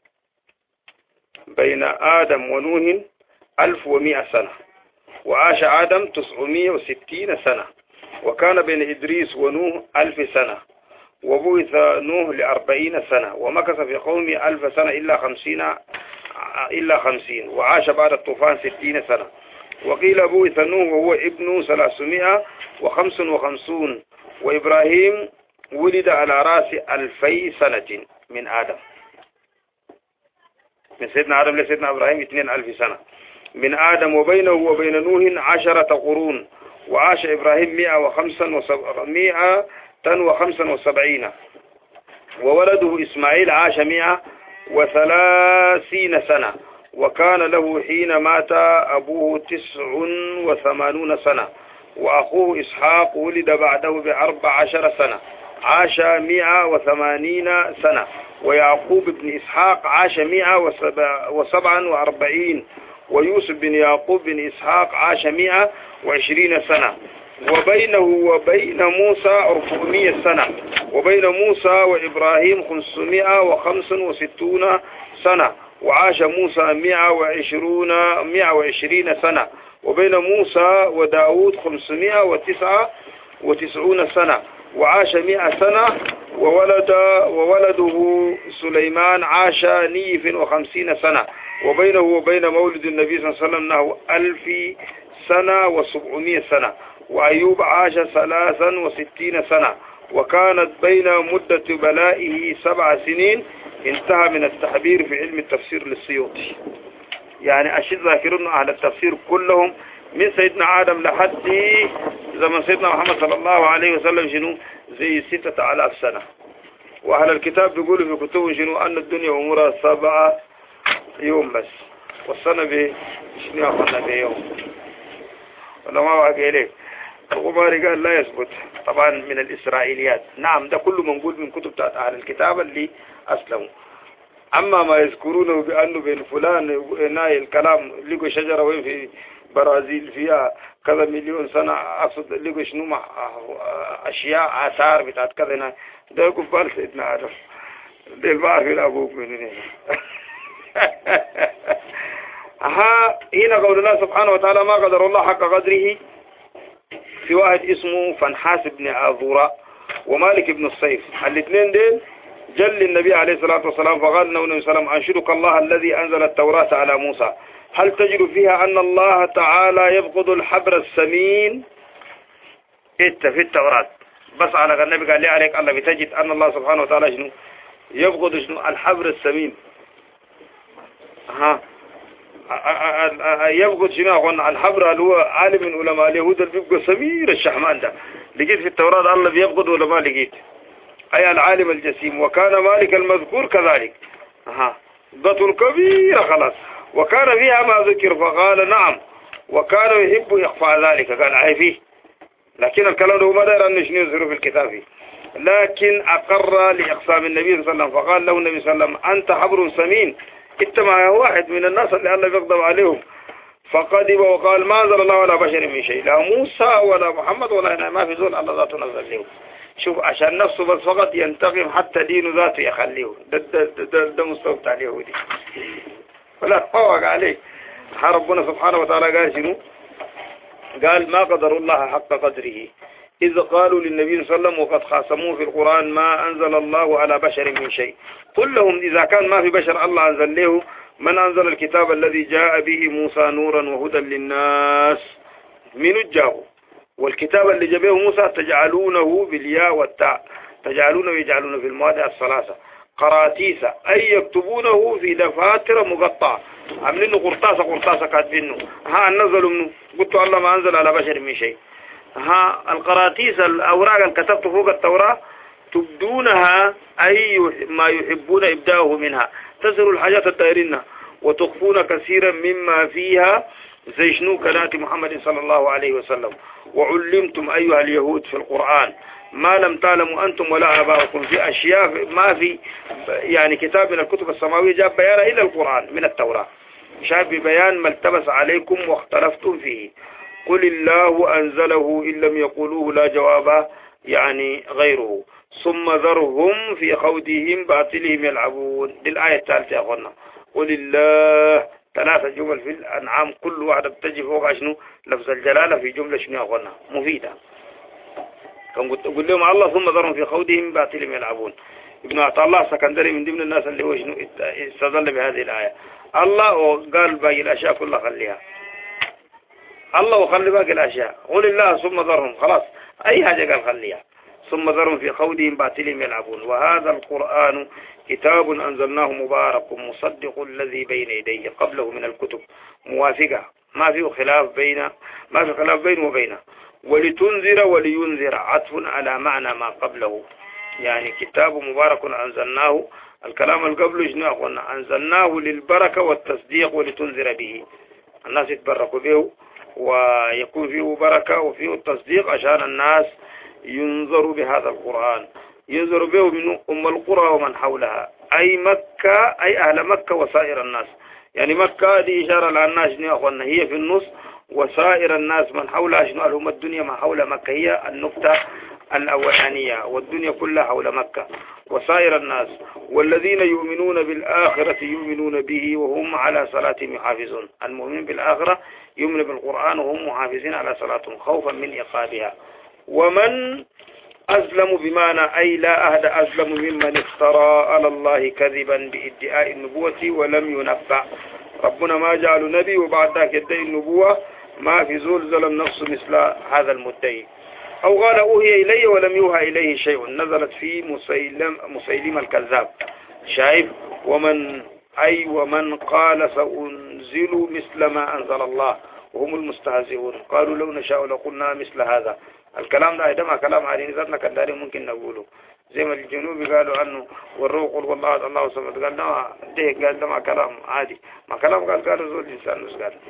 بين آدم ونوح ألف ومئة سنة وعاش آدم تسعمائة وستين سنة وكان بين إدريس ونوح ألف سنة وبعث نوح لأربعين سنة ومكث في قومه ألف سنة إلا خمسين إلا خمسين وعاش بعد الطوفان ستين سنة وقيل بعث نوح وهو ابن ثلاثمائة وخمس وخمسون وإبراهيم ولد على رأس ألفي سنة من آدم من سيدنا آدم لسيدنا إبراهيم اثنين ألف سنة من آدم وبينه وبين نوح عشرة قرون وعاش إبراهيم مئة وخمسة وسبعين وولده إسماعيل عاش مئة وثلاثين سنة وكان له حين مات أبوه تسع وثمانون سنة وأخوه إسحاق ولد بعده بأربع عشر سنة عاش مئة وثمانين سنة ويعقوب بن إسحاق عاش مئة وسبعا وأربعين ويوسف بن يعقوب بن إسحاق عاش مئة وعشرين سنة وبينه وبين موسى أربعمائة سنة وبين موسى وإبراهيم خمسمائة وخمس وستون سنة وعاش موسى مئة وعشرون مئة وعشرين سنة وبين موسى وداود خمسمائة وتسعة وتسعون سنة وعاش مئة سنة وولد وولده سليمان عاش نيف وخمسين سنة وبينه وبين مولد النبي صلى الله عليه وسلم نحو ألف سنة وسبعمائة سنة وأيوب عاش ثلاثا وستين سنة وكانت بين مدة بلائه سبع سنين انتهى من التحبير في علم التفسير للسيوطي. يعني أشد ذاكرون أهل التفسير كلهم من سيدنا آدم لحد زمن سيدنا محمد صلى الله عليه وسلم شنو زي ستة آلاف سنة. وأهل الكتاب بيقولوا في كتبهم شنو أن الدنيا أمورها سبعة يوم بس والسنة به شنو أخذنا به يوم ولا ما وعك إليه. الغماري قال لا يثبت طبعا من الإسرائيليات. نعم ده كله منقول من كتب بتاعت أهل الكتاب اللي أسلموا. أما ما يذكرونه بأنه بين فلان ناي الكلام لقوا شجرة وين في برازيل فيها كذا مليون سنة أقصد لقوا شنو مع أشياء آثار بتاعت كذا هنا ده قبال سيدنا آدم ده البعض في الأبوك من هنا ها هنا قول الله سبحانه وتعالى ما قدر الله حق قدره في واحد اسمه فنحاس بن عذوراء ومالك بن الصيف الاثنين دين جل النبي عليه الصلاة والسلام فقال له النبي صلى الله عليه وسلم أنشدك الله الذي أنزل التوراة على موسى هل تجد فيها أن الله تعالى يبغض الحبر السمين إنت في التوراة بس على النبي قال لي عليك الله بتجد أن الله سبحانه وتعالى شنو يبغض شنو الحبر السمين ها يبغض شنو أقول الحبر اللي هو عالم من علماء اليهود اللي بيبقى سمير الشحمان ده لقيت في التوراة الله بيبغض ولا ما لقيت أي العالم الجسيم وكان مالك المذكور كذلك ها ضة كبيرة خلاص وكان فيها ما ذكر فقال نعم وكان يحب إخفاء ذلك قال عي فيه لكن الكلام ده ما دار أن شنو يظهر في الكتاب فيه. لكن أقر لإقسام النبي صلى الله عليه وسلم فقال له النبي صلى الله عليه وسلم أنت حبر سمين انت مع واحد من الناس اللي الله بيغضب عليهم فقدب وقال ما أنزل الله على بشر من شيء لا موسى ولا محمد ولا ما في زول الله ذاته نزل له شوف عشان نفسه بس فقط ينتقم حتى دينه ذاته يخليه ده ده ده, ده مستوى بتاع اليهودي فلا فوق عليه ربنا سبحانه وتعالى قال شنو قال ما قدر الله حق قدره إذ قالوا للنبي صلى الله عليه وسلم وقد خاصموه في القرآن ما أنزل الله على بشر من شيء قل لهم إذا كان ما في بشر الله أنزل له من أنزل الكتاب الذي جاء به موسى نورا وهدى للناس من جاءه والكتاب اللي جابه موسى تجعلونه بالياء والتاء تجعلونه ويجعلونه في المواضع الثلاثة قراتيس أي يكتبونه في دفاتر مقطعة عاملينه قرطاسة قرطاسة كاتبينه ها نزلوا منه قلت الله ما أنزل على بشر من شيء ها القراتيس الأوراق اللي كتبت فوق التوراة تبدونها أي ما يحبون إبداؤه منها تزروا الحاجات الدائرين وتخفون كثيرا مما فيها زي شنو كلام محمد صلى الله عليه وسلم وعلمتم أيها اليهود في القرآن ما لم تعلموا أنتم ولا آباؤكم في أشياء ما في يعني كتاب من الكتب السماوية جاب بيان إلى القرآن من التوراة شاب بيان ما التبس عليكم واختلفتم فيه قل الله أنزله إن لم يقولوه لا جواب يعني غيره ثم ذرهم في خوضهم باطلهم يلعبون دي الآية الثالثة يا أخوانا قل الله ثلاثة جمل في الأنعام كل واحدة بتجي فوق شنو لفظ الجلالة في جملة شنو يا أخوانا مفيدة كان قل لهم الله ثم ذرهم في خوضهم باطلهم يلعبون ابن عطاء الله سكندري من ضمن الناس اللي هو شنو استدل بهذه الآية الله قال باقي الأشياء كلها خليها الله وخلي باقي الأشياء قل الله ثم ذرهم خلاص أي حاجة قال خليها ثم ذرهم في خوضهم باطلهم يلعبون وهذا القرآن كتاب أنزلناه مبارك مصدق الذي بين يديه قبله من الكتب موافقة ما فيه خلاف بين ما في خلاف بينه وبينه ولتنذر ولينذر عطف على معنى ما قبله يعني كتاب مبارك أنزلناه الكلام القبل شنو قلنا أنزلناه للبركة والتصديق ولتنذر به الناس يتبركوا به ويكون فيه بركة وفيه التصديق عشان الناس ينظروا بهذا القرآن ينظروا به من أم القرى ومن حولها أي مكة أي أهل مكة وسائر الناس يعني مكة دي إشارة للناس شنو أخوانا هي في النص وسائر الناس من حولها شنو لهم الدنيا ما حول مكة هي النقطة الأولانية والدنيا كلها حول مكة وسائر الناس والذين يؤمنون بالآخرة يؤمنون به وهم على صلاتهم يحافظون المؤمنين بالآخرة يؤمن بالقرآن وهم محافظين على صلاتهم خوفا من عقابها ومن أظلم بمعنى أي لا أحد أظلم ممن افترى على الله كذبا بادعاء النبوة ولم ينبأ ربنا ما جعل نبي وبعد ذاك يدعي النبوة ما في زول ظلم نفسه مثل هذا المدعي أو قال أوهي إلي ولم يوحى إليه شيء نزلت في مسيلم, مسيلم الكذاب شايف ومن أي ومن قال سأنزل مثل ما أنزل الله وهم المستهزئون قالوا لو نشاء لقلنا مثل هذا الكلام ده عندما كلام عليه نزلنا كان داري ممكن نقوله زي ما الجنوب قالوا عنه والروح قل والله الله صمد قال ده ده قال ده ما كلام عادي ما كلام قال قال زول الإنسان مش قال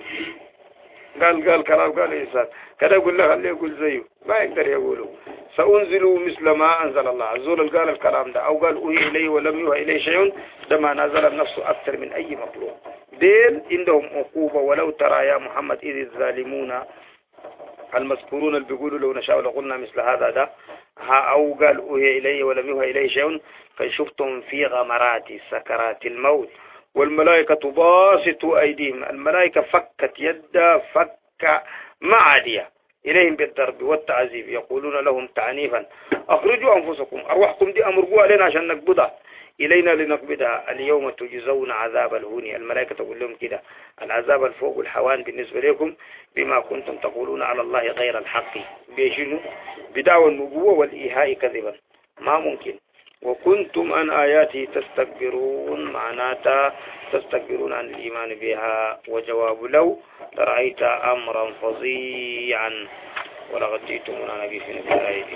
قال قال كلام قال الإنسان كده يقول له خليه يقول زيه ما يقدر يقوله سأنزل مثل ما أنزل الله زول قال الكلام ده أو قال أوهي إليه ولم يوحى إليه شيء ده ما نزل النفس أكثر من أي مخلوق ديل عندهم عقوبة ولو ترى يا محمد إذ الظالمون المذكورون اللي بيقولوا لو نشاء لقلنا مثل هذا ده ها أو قال أوهي إليه ولم يوهى إليه شيء فشفتم في غمرات سكرات الموت والملائكة باسطوا أيديهم. الملائكة فكت يد فك معادية إليهم بالضرب والتعذيب يقولون لهم تعنيفا أخرجوا أنفسكم أرواحكم دي أمرقوا علينا عشان نقبضها إلينا لنقبضها اليوم تجزون عذاب الهون. الملائكة تقول لهم كده العذاب الفوق والحوان بالنسبة لكم بما كنتم تقولون على الله غير الحق بيشنوا بدعوى النبوة والإيهاء كذبا ما ممكن. وكنتم عن آياته تستكبرون معناتها تستكبرون عن الإيمان بها. وجواب لو لرأيت أمرا فظيعا ولقد جئتمونا نبيين بالآية.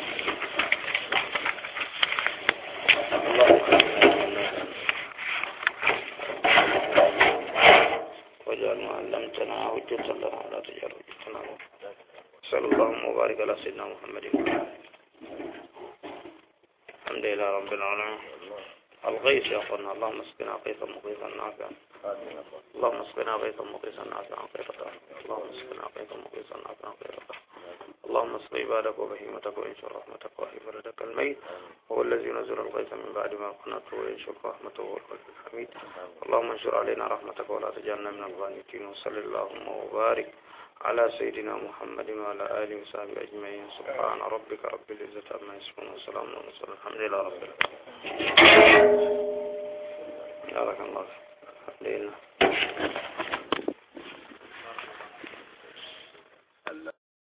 وجعل ما علمتنا حجة لنا ولا تجعل حجتنا علينا. صلى الله وبارك على سيدنا محمد. الحمد لله رب العالمين. الغيث يا اخوانا اللهم اسقنا غيثا مغيثا نافعا. اللهم اسقنا غيثا مغيثا نافعا غيرك. اللهم اسقنا غيثا مغيثا نافعا غيرك. اللهم اسق عبادك وبهيمتك وانشر رحمتك واحي بلدك الميت هو الذي نزل الغيث من بعد ما قنطه وينشر رحمته هو الغيث الحميد. اللهم انشر علينا رحمتك ولا تجعلنا من القانتين. وصل اللهم وبارك على سيدنا محمد وعلى آله وصحبه أجمعين. سبحان ربك رب العزة عما يصفون وسلام على المرسلين الحمد لله رب العالمين. بارك الله. الحمد لله.